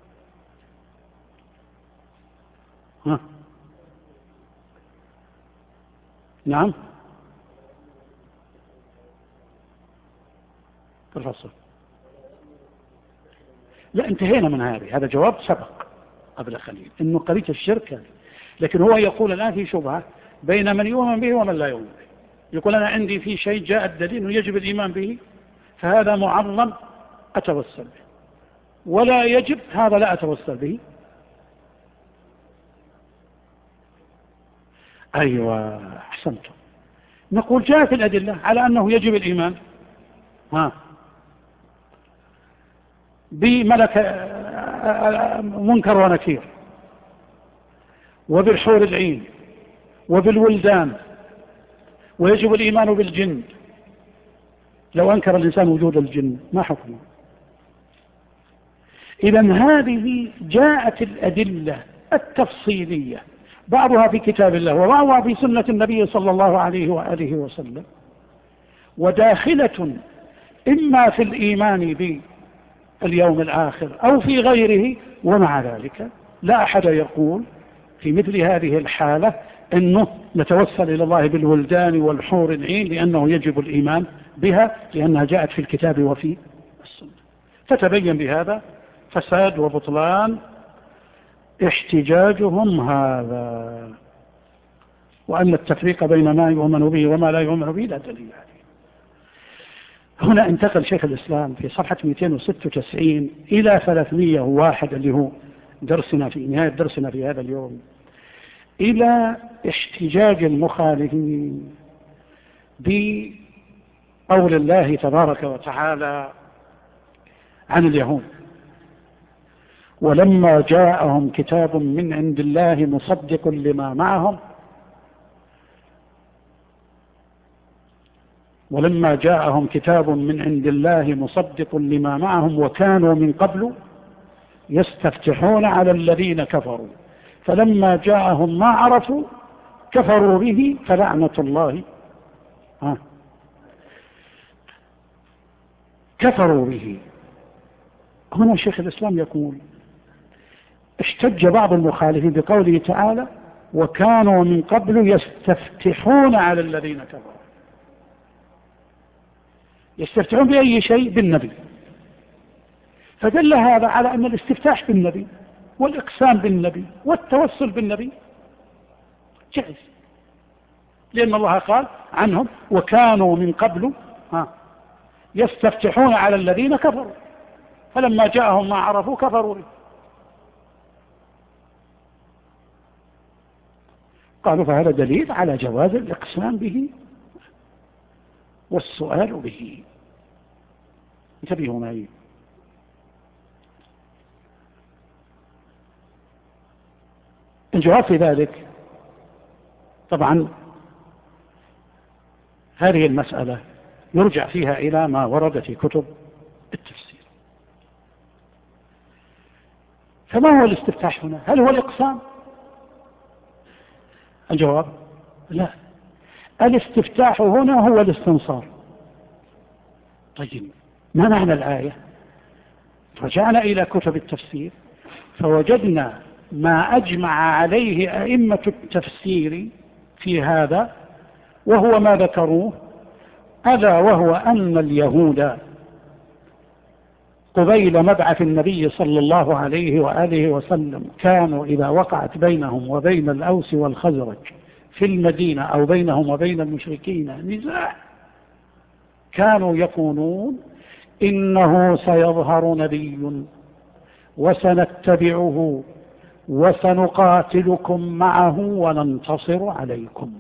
نعم ارفع الصوت. لا انتهينا من هذا جواب سبق قبل قليل انه قضية الشرك، لكن هو يقول الآن في شبهة بين من يؤمن به ومن لا يؤمن به. يقول أنا عندي في شيء جاء الدليل أنه يجب الإيمان به فهذا معظم أتوسل به، ولا يجب هذا لا أتوسل به. أيوة أحسنتم. نقول جاءت الأدلة على أنه يجب الإيمان بملك منكر ونكير وبالحور العين وبالولدان، ويجب الإيمان بالجن. لو أنكر الإنسان وجود الجن ما حكمه؟ إذن هذه جاءت الأدلة التفصيلية، بعضها في كتاب الله وبعضها في سنة النبي صلى الله عليه وآله وسلم، وداخلة إما في الإيمان باليوم الآخر أو في غيره. ومع ذلك لا أحد يقول في مثل هذه الحالة أنه نتوسل إلى الله بالولدان والحور العين لأنه يجب الإيمان بها، لأنها جاءت في الكتاب وفي السنة. فتبين بهذا فساد وبطلان احتجاجهم هذا، وأن التفريق بين ما يؤمن به وما لا يؤمن به لا دليل عليه. هنا انتقل شيخ الإسلام في صفحة 296 إلى 301 اللي هو درسنا في نهاية درسنا في هذا اليوم، إلى احتجاج المخالفين بقول الله تبارك وتعالى عن اليهود: ولما جاءهم كتاب من عند الله مصدق لما معهم ولما جاءهم كتاب من عند الله مصدق لما معهم وكانوا من قبل يستفتحون على الذين كفروا فلما جاءهم ما عرفوا كفروا به فلعنة الله كفروا به. هنا شيخ الإسلام يقول احتج بعض المخالفين بقوله تعالى وكانوا من قبل يستفتحون على الذين كفروا. يستفتحون بأي شيء؟ بالنبي. فدل هذا على أن الاستفتاح بالنبي والإقسام بالنبي والتوسل بالنبي جائز، لأن الله قال عنهم وكانوا من قبل يستفتحون على الذين كفروا فلما جاءهم ما عرفوا كفروا به. قالوا فهذا دليل على جواز الإقسام به والسؤال به. انتبهوا معي. الجواب في ذلك طبعا هذه المسألة يرجع فيها إلى ما ورد في كتب التفسير. فما هو الاستفتاح هنا؟ هل هو الإقسام؟ الجواب لا، الاستفتاح هنا هو الاستنصار. طيب ما معنى الآية؟ رجعنا إلى كتب التفسير فوجدنا ما أجمع عليه أئمة التفسير في هذا وهو ما ذكروه، ألا وهو أن اليهود قبيل مبعث النبي صلى الله عليه وآله وسلم كانوا إذا وقعت بينهم وبين الأوس والخزرج في المدينة أو بينهم وبين المشركين نزاع كانوا يقولون إنه سيظهر نبي وسنتبعه وسنقاتلكم معه وننتصر عليكم.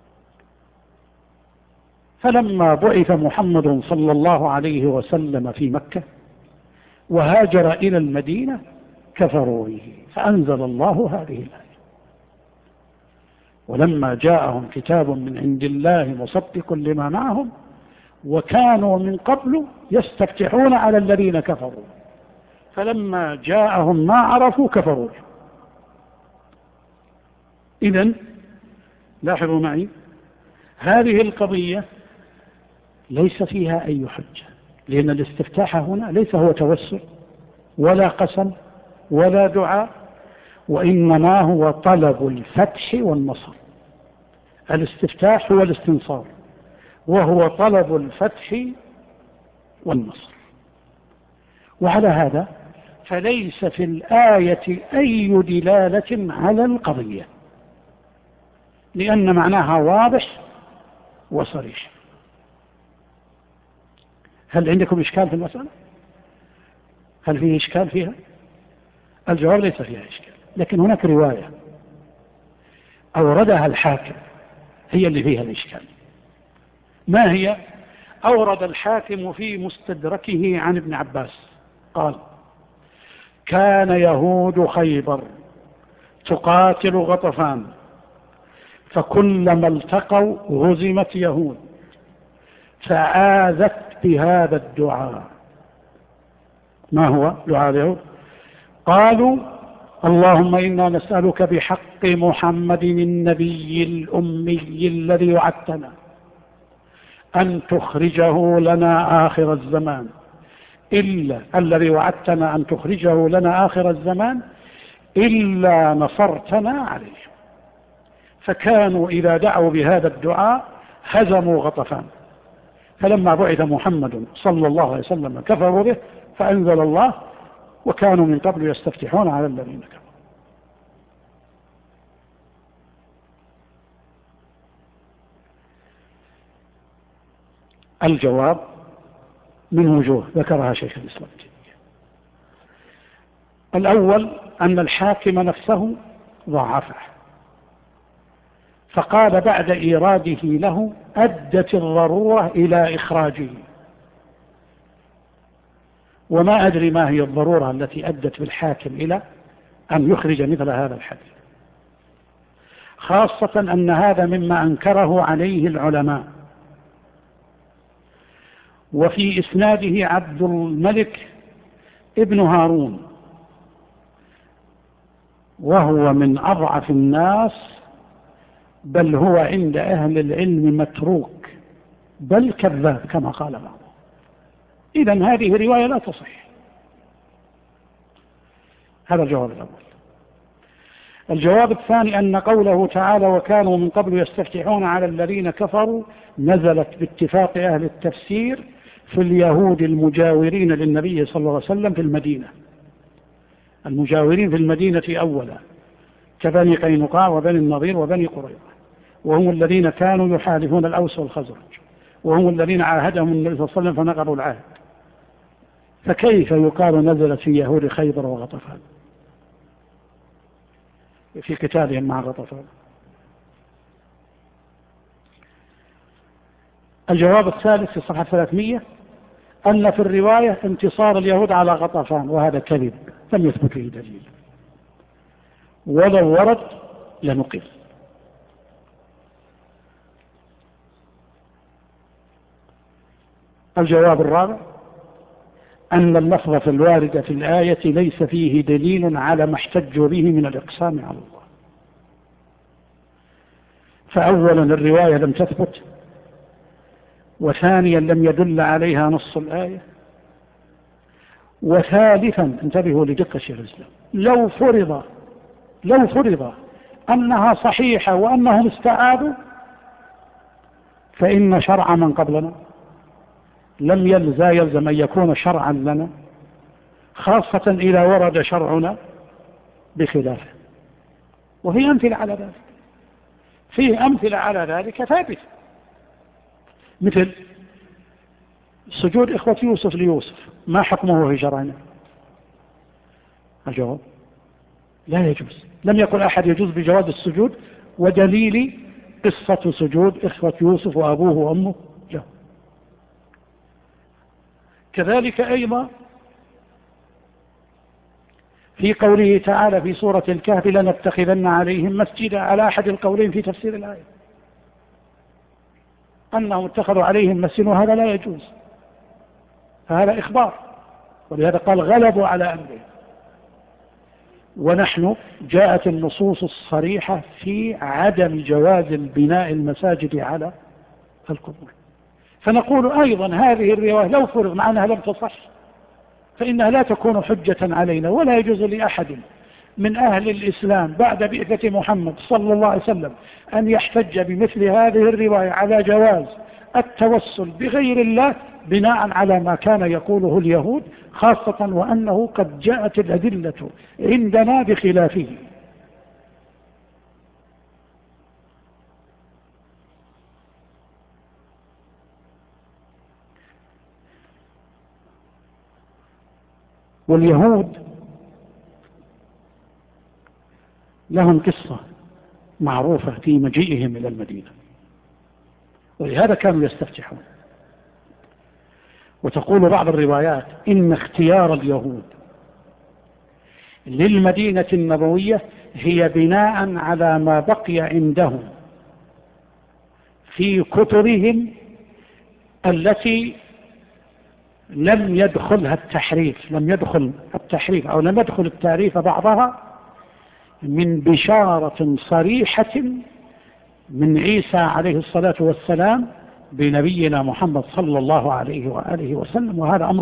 فلما بعث محمد صلى الله عليه وسلم في مكة وهاجر إلى المدينة كفروا به فأنزل الله هذه الآية ولما جاءهم كتاب من عند الله مصدق لما معهم وكانوا من قبل يستفتحون على الذين كفروا فلما جاءهم ما عرفوا كفروا به. إذن لاحظوا معي هذه القضية ليس فيها أي حجة، لأن الاستفتاح هنا ليس هو توسل ولا قسم ولا دعاء، وإنما هو طلب الفتح والنصر. الاستفتاح هو الاستنصار وهو طلب الفتح والنصر. وعلى هذا فليس في الآية أي دلالة على القضية لأن معناها واضح وصريح. هل عندكم إشكال في المسألة؟ هل فيه إشكال فيها؟ الجواب ليس فيها إشكال، لكن هناك رواية أوردها الحاكم هي اللي فيها الإشكال. ما هي؟ أورد الحاكم في مستدركه عن ابن عباس قال كان يهود خيبر تقاتل غطفان فكلما التقوا هزمت يهود فآذت بهذا الدعاء. ما هو دعاء اليهود؟ قالوا اللهم إنا نسألك بحق محمد النبي الأمي الذي وعدتنا أن تخرجه لنا آخر الزمان إلا الذي وعدتنا أن تخرجه لنا آخر الزمان إلا نصرتنا عليه. فكانوا إذا دعوا بهذا الدعاء هزموا غطفان فلما بعث محمد صلى الله عليه وسلم كفروا به فأنزل الله وكانوا من قبل يستفتحون على الذين كفروا. الجواب من وجوه ذكرها شيخ الإسلام. الأول أن الحاكم نفسه ضعفه فقال بعد إيراده له أدت الضرورة إلى إخراجه، وما أدري ما هي الضرورة التي أدت بالحاكم إلى أن يخرج مثل هذا الحديث، خاصة أن هذا مما أنكره عليه العلماء وفي إسناده عبد الملك ابن هارون، وهو من أضعف الناس، بل هو عند أهل العلم متروك، بل كذاب كما قال بعضهم. إذن هذه رواية لا تصح. هذا الجواب الأول. الجواب الثاني أن قوله تعالى وكانوا من قبل يستفتحون على الذين كفروا نزلت باتفاق أهل التفسير في اليهود المجاورين للنبي صلى الله عليه وسلم في المدينة، المجاورين في المدينة أولا كبني قينقاع وبني النضير وبني قريظة، وهم الذين كانوا يحالفون الأوس والخزرج، وهم الذين عاهدهم النبي صلى الله عليه وسلم فنقضوا العهد. فكيف يقال نزلت في يهود خيبر وغطفان في قتالهم مع غطفان؟ الجواب الثالث في صفحة 300 أن في الرواية انتصار اليهود على غطفان، وهذا كذب لم يثبت فيه دليل، ولو ورد لنقل. الجواب الرابع أن اللفظة الواردة في الآية ليس فيه دليل على ما احتجوا به من الإقسام على الله. فأولا الرواية لم تثبت، وثانيا لم يدل عليها نص الآية، وثالثا انتبهوا لدقة شيخ الإسلام، لو فرض أنها صحيحة وأنهم استعادوا فإن شرع من قبلنا لم يلزم أن يكون شرعا لنا، خاصة إذا ورد شرعنا بخلافه. وفي أمثلة على ذلك، فيه أمثلة على ذلك ثابتة، مثل سجود إخوة يوسف ليوسف، ما حكمه في شرعنا؟ الجواب لا يجوز، لم يقل أحد يجوز بجواز السجود ودليل قصة سجود إخوة يوسف وأبوه وأمه له. كذلك أيضا في قوله تعالى في سورة الكهف لنتخذن عليهم مسجدا، على أحد القولين في تفسير الآية أنهم اتخذوا عليهم مسجدا، وهذا لا يجوز، فهذا إخبار، ولهذا قال غلبوا على أمره. ونحن جاءت النصوص الصريحة في عدم جواز البناء المساجد على القبور، فنقول أيضا هذه الرواية لو فرض مع أنها لم تصح فإنها لا تكون حجة علينا، ولا يجوز لأحد من أهل الإسلام بعد بعثة محمد صلى الله عليه وسلم أن يحتج بمثل هذه الرواية على جواز التوسل بغير الله بناء على ما كان يقوله اليهود، خاصة وأنه قد جاءت الأدلة عندنا بخلافه. واليهود لهم قصة معروفة في مجيئهم إلى المدينة، ولهذا كانوا يستفتحون. وتقول بعض الروايات إن اختيار اليهود للمدينة النبوية هي بناء على ما بقي عندهم في كتبهم التي لم يدخل التحريف أو لم يدخل التعريف بعضها من بشارة صريحة من عيسى عليه الصلاة والسلام بنبينا محمد صلى الله عليه وآله وسلم، وهذا أمر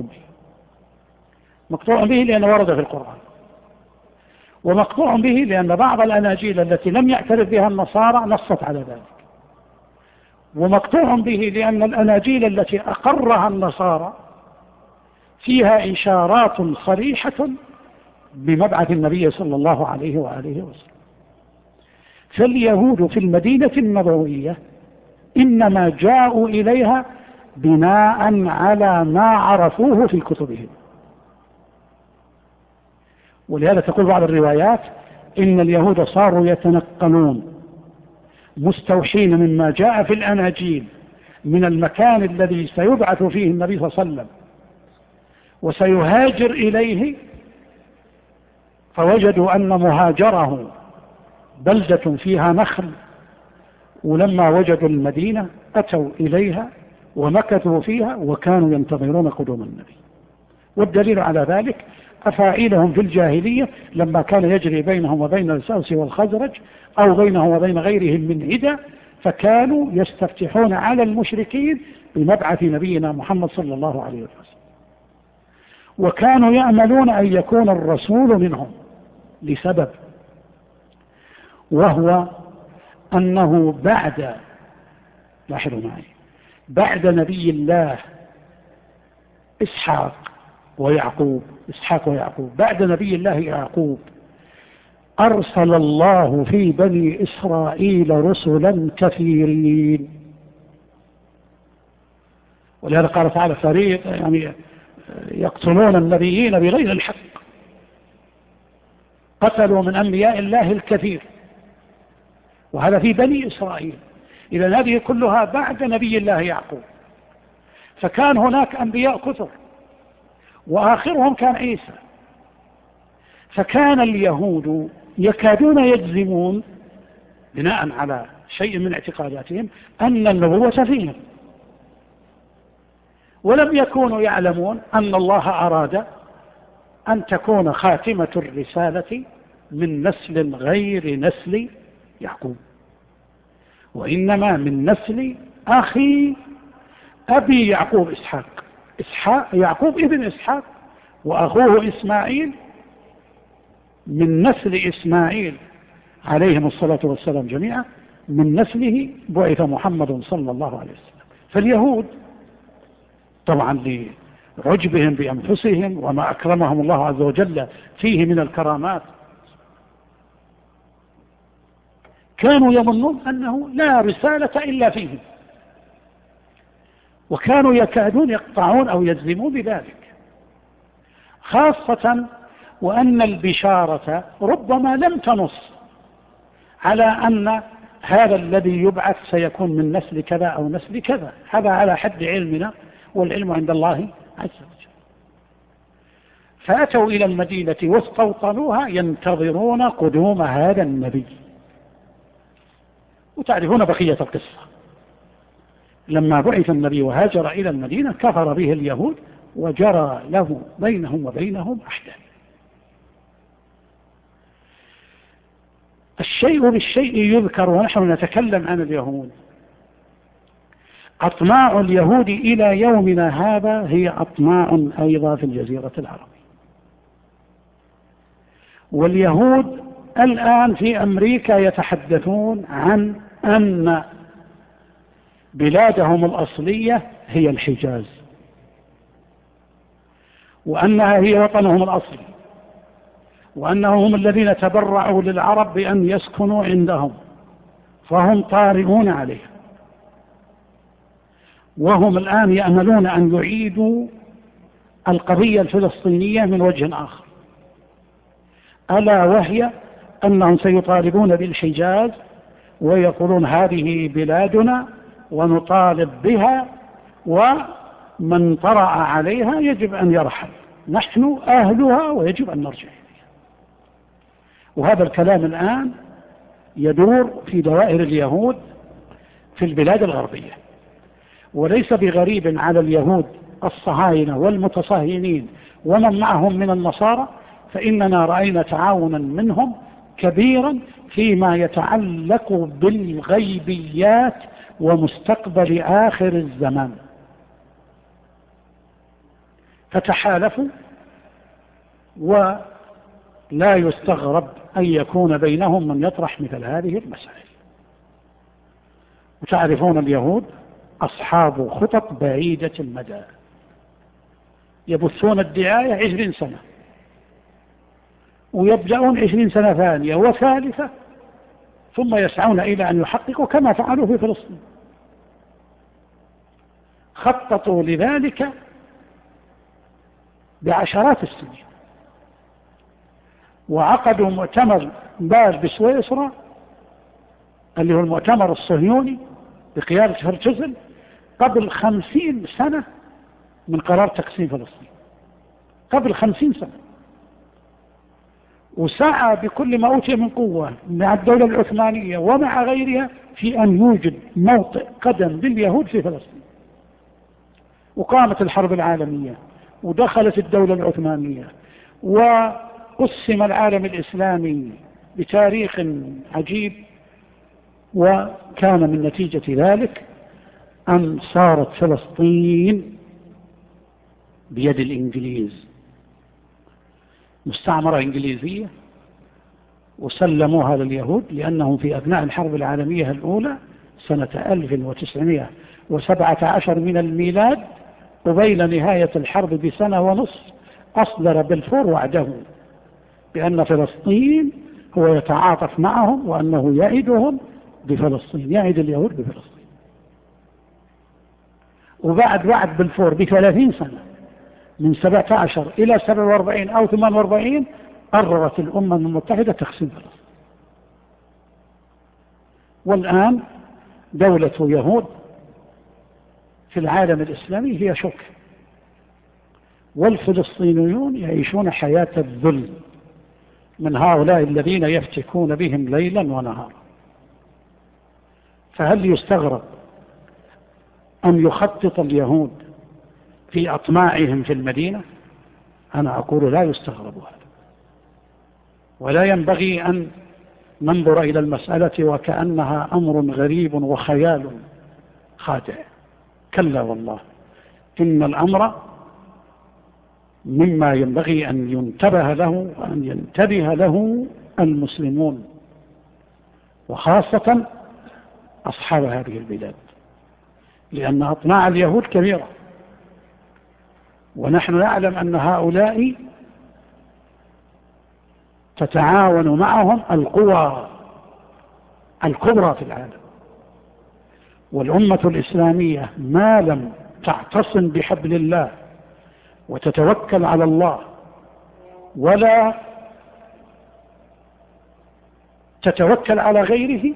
مقطوع به لأنه ورد في القرآن، ومقطوع به لأن بعض الأناجيل التي لم يعترف بها النصارى نصت على ذلك، ومقطوع به لأن الأناجيل التي أقرها النصارى فيها إشارات صريحة بمبعث النبي صلى الله عليه وآله وسلم. فاليهود في المدينة النبوية إنما جاءوا إليها بناء على ما عرفوه في كتبهم، ولهذا تقول بعض الروايات إن اليهود صاروا يتنقلون مستوحين مما جاء في الأناجيل من المكان الذي سيبعث فيه النبي صلى الله عليه وسلم وسيهاجر إليه، فوجدوا أن مهاجره بلدة فيها نخل، ولما وجدوا المدينة أتوا إليها ومكثوا فيها وكانوا ينتظرون قدوم النبي. والدليل على ذلك أفاعيلهم في الجاهلية لما كان يجري بينهم وبين الأوس والخزرج أو بينهم وبين غيرهم من عدة، فكانوا يستفتحون على المشركين بمبعث نبينا محمد صلى الله عليه وسلم، وكانوا يأملون أن يكون الرسول منهم لسبب، وهو أنه لاحظوا معي، بعد نبي الله إسحاق ويعقوب، بعد نبي الله يعقوب أرسل الله في بني إسرائيل رسلا كثيرين. ولهذا قال تعالى فريق يعني يقتلون النبيين بغير الحق، قتلوا من أنبياء الله الكثير، وهذا في بني إسرائيل. إذن هذه كلها بعد نبي الله يعقوب، فكان هناك أنبياء كثر وآخرهم كان عيسى، فكان اليهود يكادون يجزمون بناء على شيء من اعتقاداتهم أن النبوة فيهم، ولم يكونوا يعلمون أن الله أراد أن تكون خاتمة الرسالة من نسل غير نسل يعقوب، وإنما من نسل أخي أبي يعقوب يعقوب ابن إسحاق، وأخوه إسماعيل من نسل إسماعيل عليهم الصلاة والسلام جميعا، من نسله بعث محمد صلى الله عليه وسلم. فاليهود طبعا لعجبهم بأنفسهم وما أكرمهم الله عز وجل فيه من الكرامات، كانوا يظنون أنه لا رسالة إلا فيهم، وكانوا يكادون يقطعون أو يجزمون بذلك، خاصة وأن البشارة ربما لم تنص على أن هذا الذي يبعث سيكون من نسل كذا أو نسل كذا، هذا على حد علمنا، والعلم عند الله عز وجل. فأتوا إلى المدينة واستوطنوها ينتظرون قدوم هذا النبي. وتعرفون بقية القصة، لما بعث النبي وهاجر إلى المدينة كفر به اليهود وجرى له بينهم وبينهم أحداث. الشيء بالشيء يذكر، ونحن نتكلم عن اليهود. أطماع اليهود إلى يومنا هذا هي أطماع أيضا في الجزيرة العربية. واليهود الآن في أمريكا يتحدثون عن أن بلادهم الأصلية هي الحجاز، وأنها هي وطنهم الأصلي، وأنهم هم الذين تبرعوا للعرب بأن يسكنوا عندهم، فهم طارئون عليها. وهم الآن يأملون أن يعيدوا القضية الفلسطينية من وجه آخر، ألا وهي أنهم سيطالبون بالحجاز ويقولون هذه بلادنا ونطالب بها، ومن طرأ عليها يجب أن يرحل، نحن أهلها ويجب أن نرجع إليها. وهذا الكلام الآن يدور في دوائر اليهود في البلاد الغربية، وليس بغريب على اليهود الصهاينة والمتصهينين ومن معهم من النصارى، فإننا رأينا تعاونا منهم كبيرا فيما يتعلق بالغيبيات ومستقبل آخر الزمان، فتحالفوا، ولا يستغرب أن يكون بينهم من يطرح مثل هذه المسائل. وتعرفون اليهود أصحاب خطط بعيدة المدى، يبثون الدعاية 20 سنة ويبدأون 20 سنة ثانية وثالثة، ثم يسعون إلى أن يحققوا كما فعلوا في فلسطين. خططوا لذلك بعشرات السنين، وعقدوا مؤتمر باز بسويسرا اللي هو المؤتمر الصهيوني بقيادة هرتزل قبل 50 سنة من قرار تقسيم فلسطين، قبل 50 سنة. وسعى بكل ما أوتي من قوة مع الدولة العثمانية ومع غيرها في أن يوجد موطئ قدم لليهود في فلسطين. وقامت الحرب العالمية ودخلت الدولة العثمانية وقسم العالم الإسلامي بتاريخ عجيب، وكان من نتيجة ذلك أن صارت فلسطين بيد الإنجليز، مستعمرة إنجليزية، وسلموها لليهود، لأنهم في أثناء الحرب العالمية الأولى سنة 1917 من الميلاد، قبيل نهاية الحرب بسنة ونصف، أصدر بلفور وعده بأن فلسطين هو يتعاطف معهم وأنه يعدهم بفلسطين، يعد اليهود بفلسطين. وبعد وعد بلفور ب30 سنة من 17 إلى 47 أو 48 قررت الأمم المتحدة تقسيم فلسطين. والآن دولة يهود في العالم الإسلامي هي شك، والفلسطينيون يعيشون حياة الذل من هؤلاء الذين يفتكون بهم ليلا ونهارا. فهل يستغرب أن يخطط اليهود في أطماعهم في المدينة؟ أنا أقول لا يستغرب هذا، ولا ينبغي أن ننظر إلى المسألة وكأنها أمر غريب وخيال خادع. كلا والله، إن الأمر مما ينبغي أن ينتبه له وأن ينتبه له المسلمون، وخاصة أصحاب هذه البلاد، لأن أطماع اليهود كبيرة، ونحن نعلم أن هؤلاء تتعاون معهم القوى الكبرى في العالم. والأمة الإسلامية ما لم تعتصم بحبل الله وتتوكل على الله ولا تتوكل على غيره،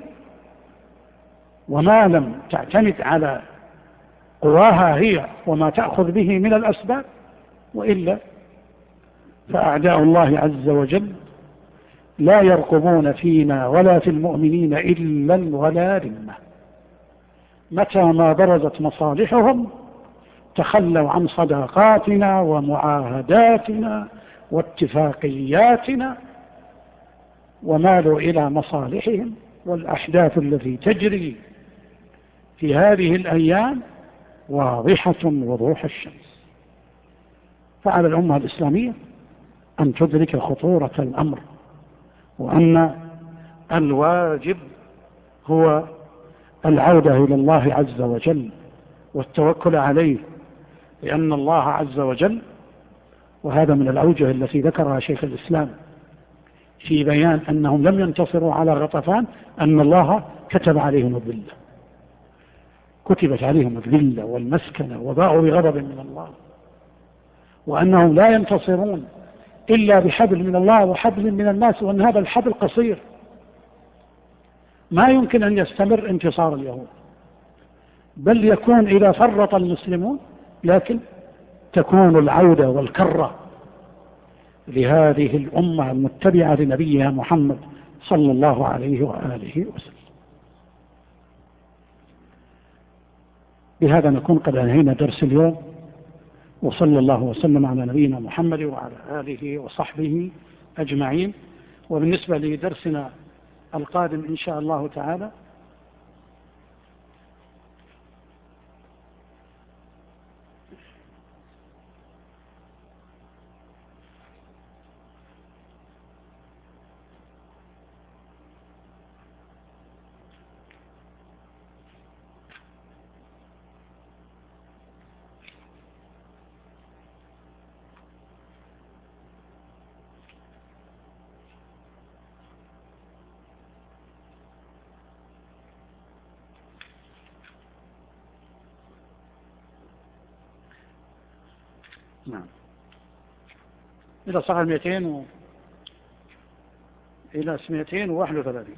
وما لم تعتمد على قواها هي وما تأخذ به من الأسباب، وإلا فأعداء الله عز وجل لا يرقبون فينا ولا في المؤمنين إلا ولا رمة. متى ما برزت مصالحهم تخلوا عن صداقاتنا ومعاهداتنا واتفاقياتنا ومالوا إلى مصالحهم. والأحداث التي تجري في هذه الأيام واضحة وضوح الشمس. فعلى الأمة الإسلامية أن تدرك خطورة الأمر، وأن الواجب هو العودة إلى الله عز وجل والتوكل عليه، لأن الله عز وجل، وهذا من الأوجه التي ذكرها شيخ الإسلام في بيان أنهم لم ينتصروا على غطفان، أن الله كتب عليهم الذلة، كتبت عليهم الذلة والمسكنة وباءوا بغضب من الله، وأنهم لا ينتصرون إلا بحبل من الله وحبل من الناس، وأن هذا الحبل قصير، ما يمكن أن يستمر انتصار اليهود، بل يكون إذا فرط المسلمون، لكن تكون العودة والكرة لهذه الأمة المتبعة لنبيها محمد صلى الله عليه وآله وسلم. بهذا نكون قد أنهينا درس اليوم، وصلى الله وسلم على نبينا محمد وعلى آله وصحبه أجمعين. وبالنسبة لدرسنا القادم إن شاء الله تعالى نعم إلى صفحة 200 إلى 231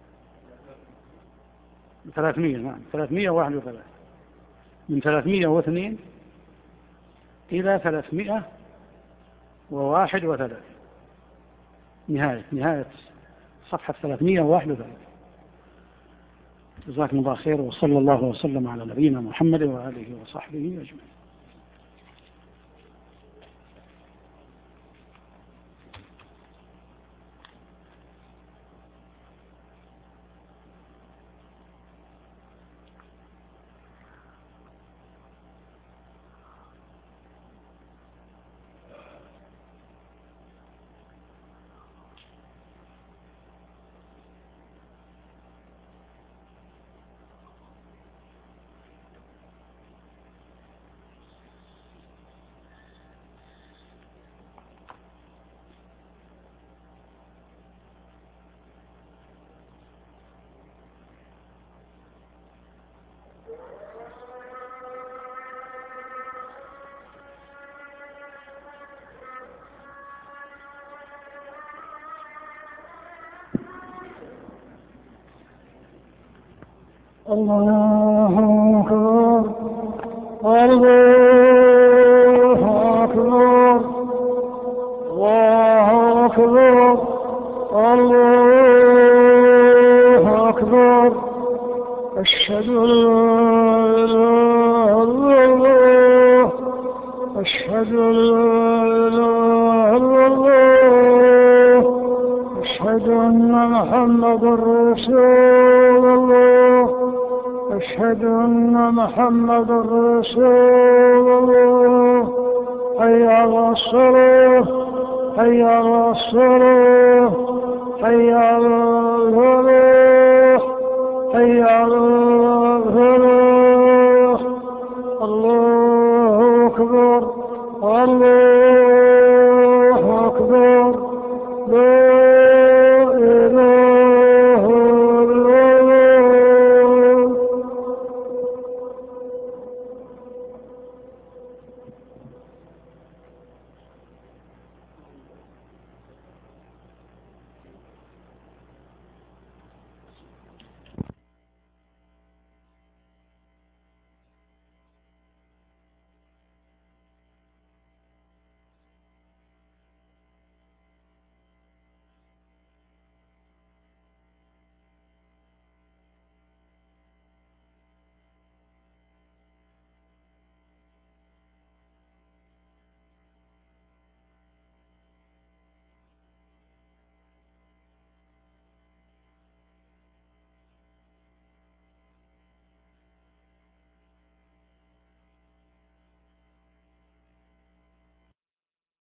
300. نعم 331 من 302 إلى 331 نهاية صفحة 331. جزاكم الله خير، وصلى الله وسلم على نبينا محمد وآله وصحبه أجمعين. الله أكبر الله أكبر الله أكبر الله أكبر أشهد أن لا إله إلا الله أشهد أن لا إله إلا الله أشهد أن محمدا رسول الله أشهد أن محمدا رسول الله حي على الصلاة حي على الصلاة حي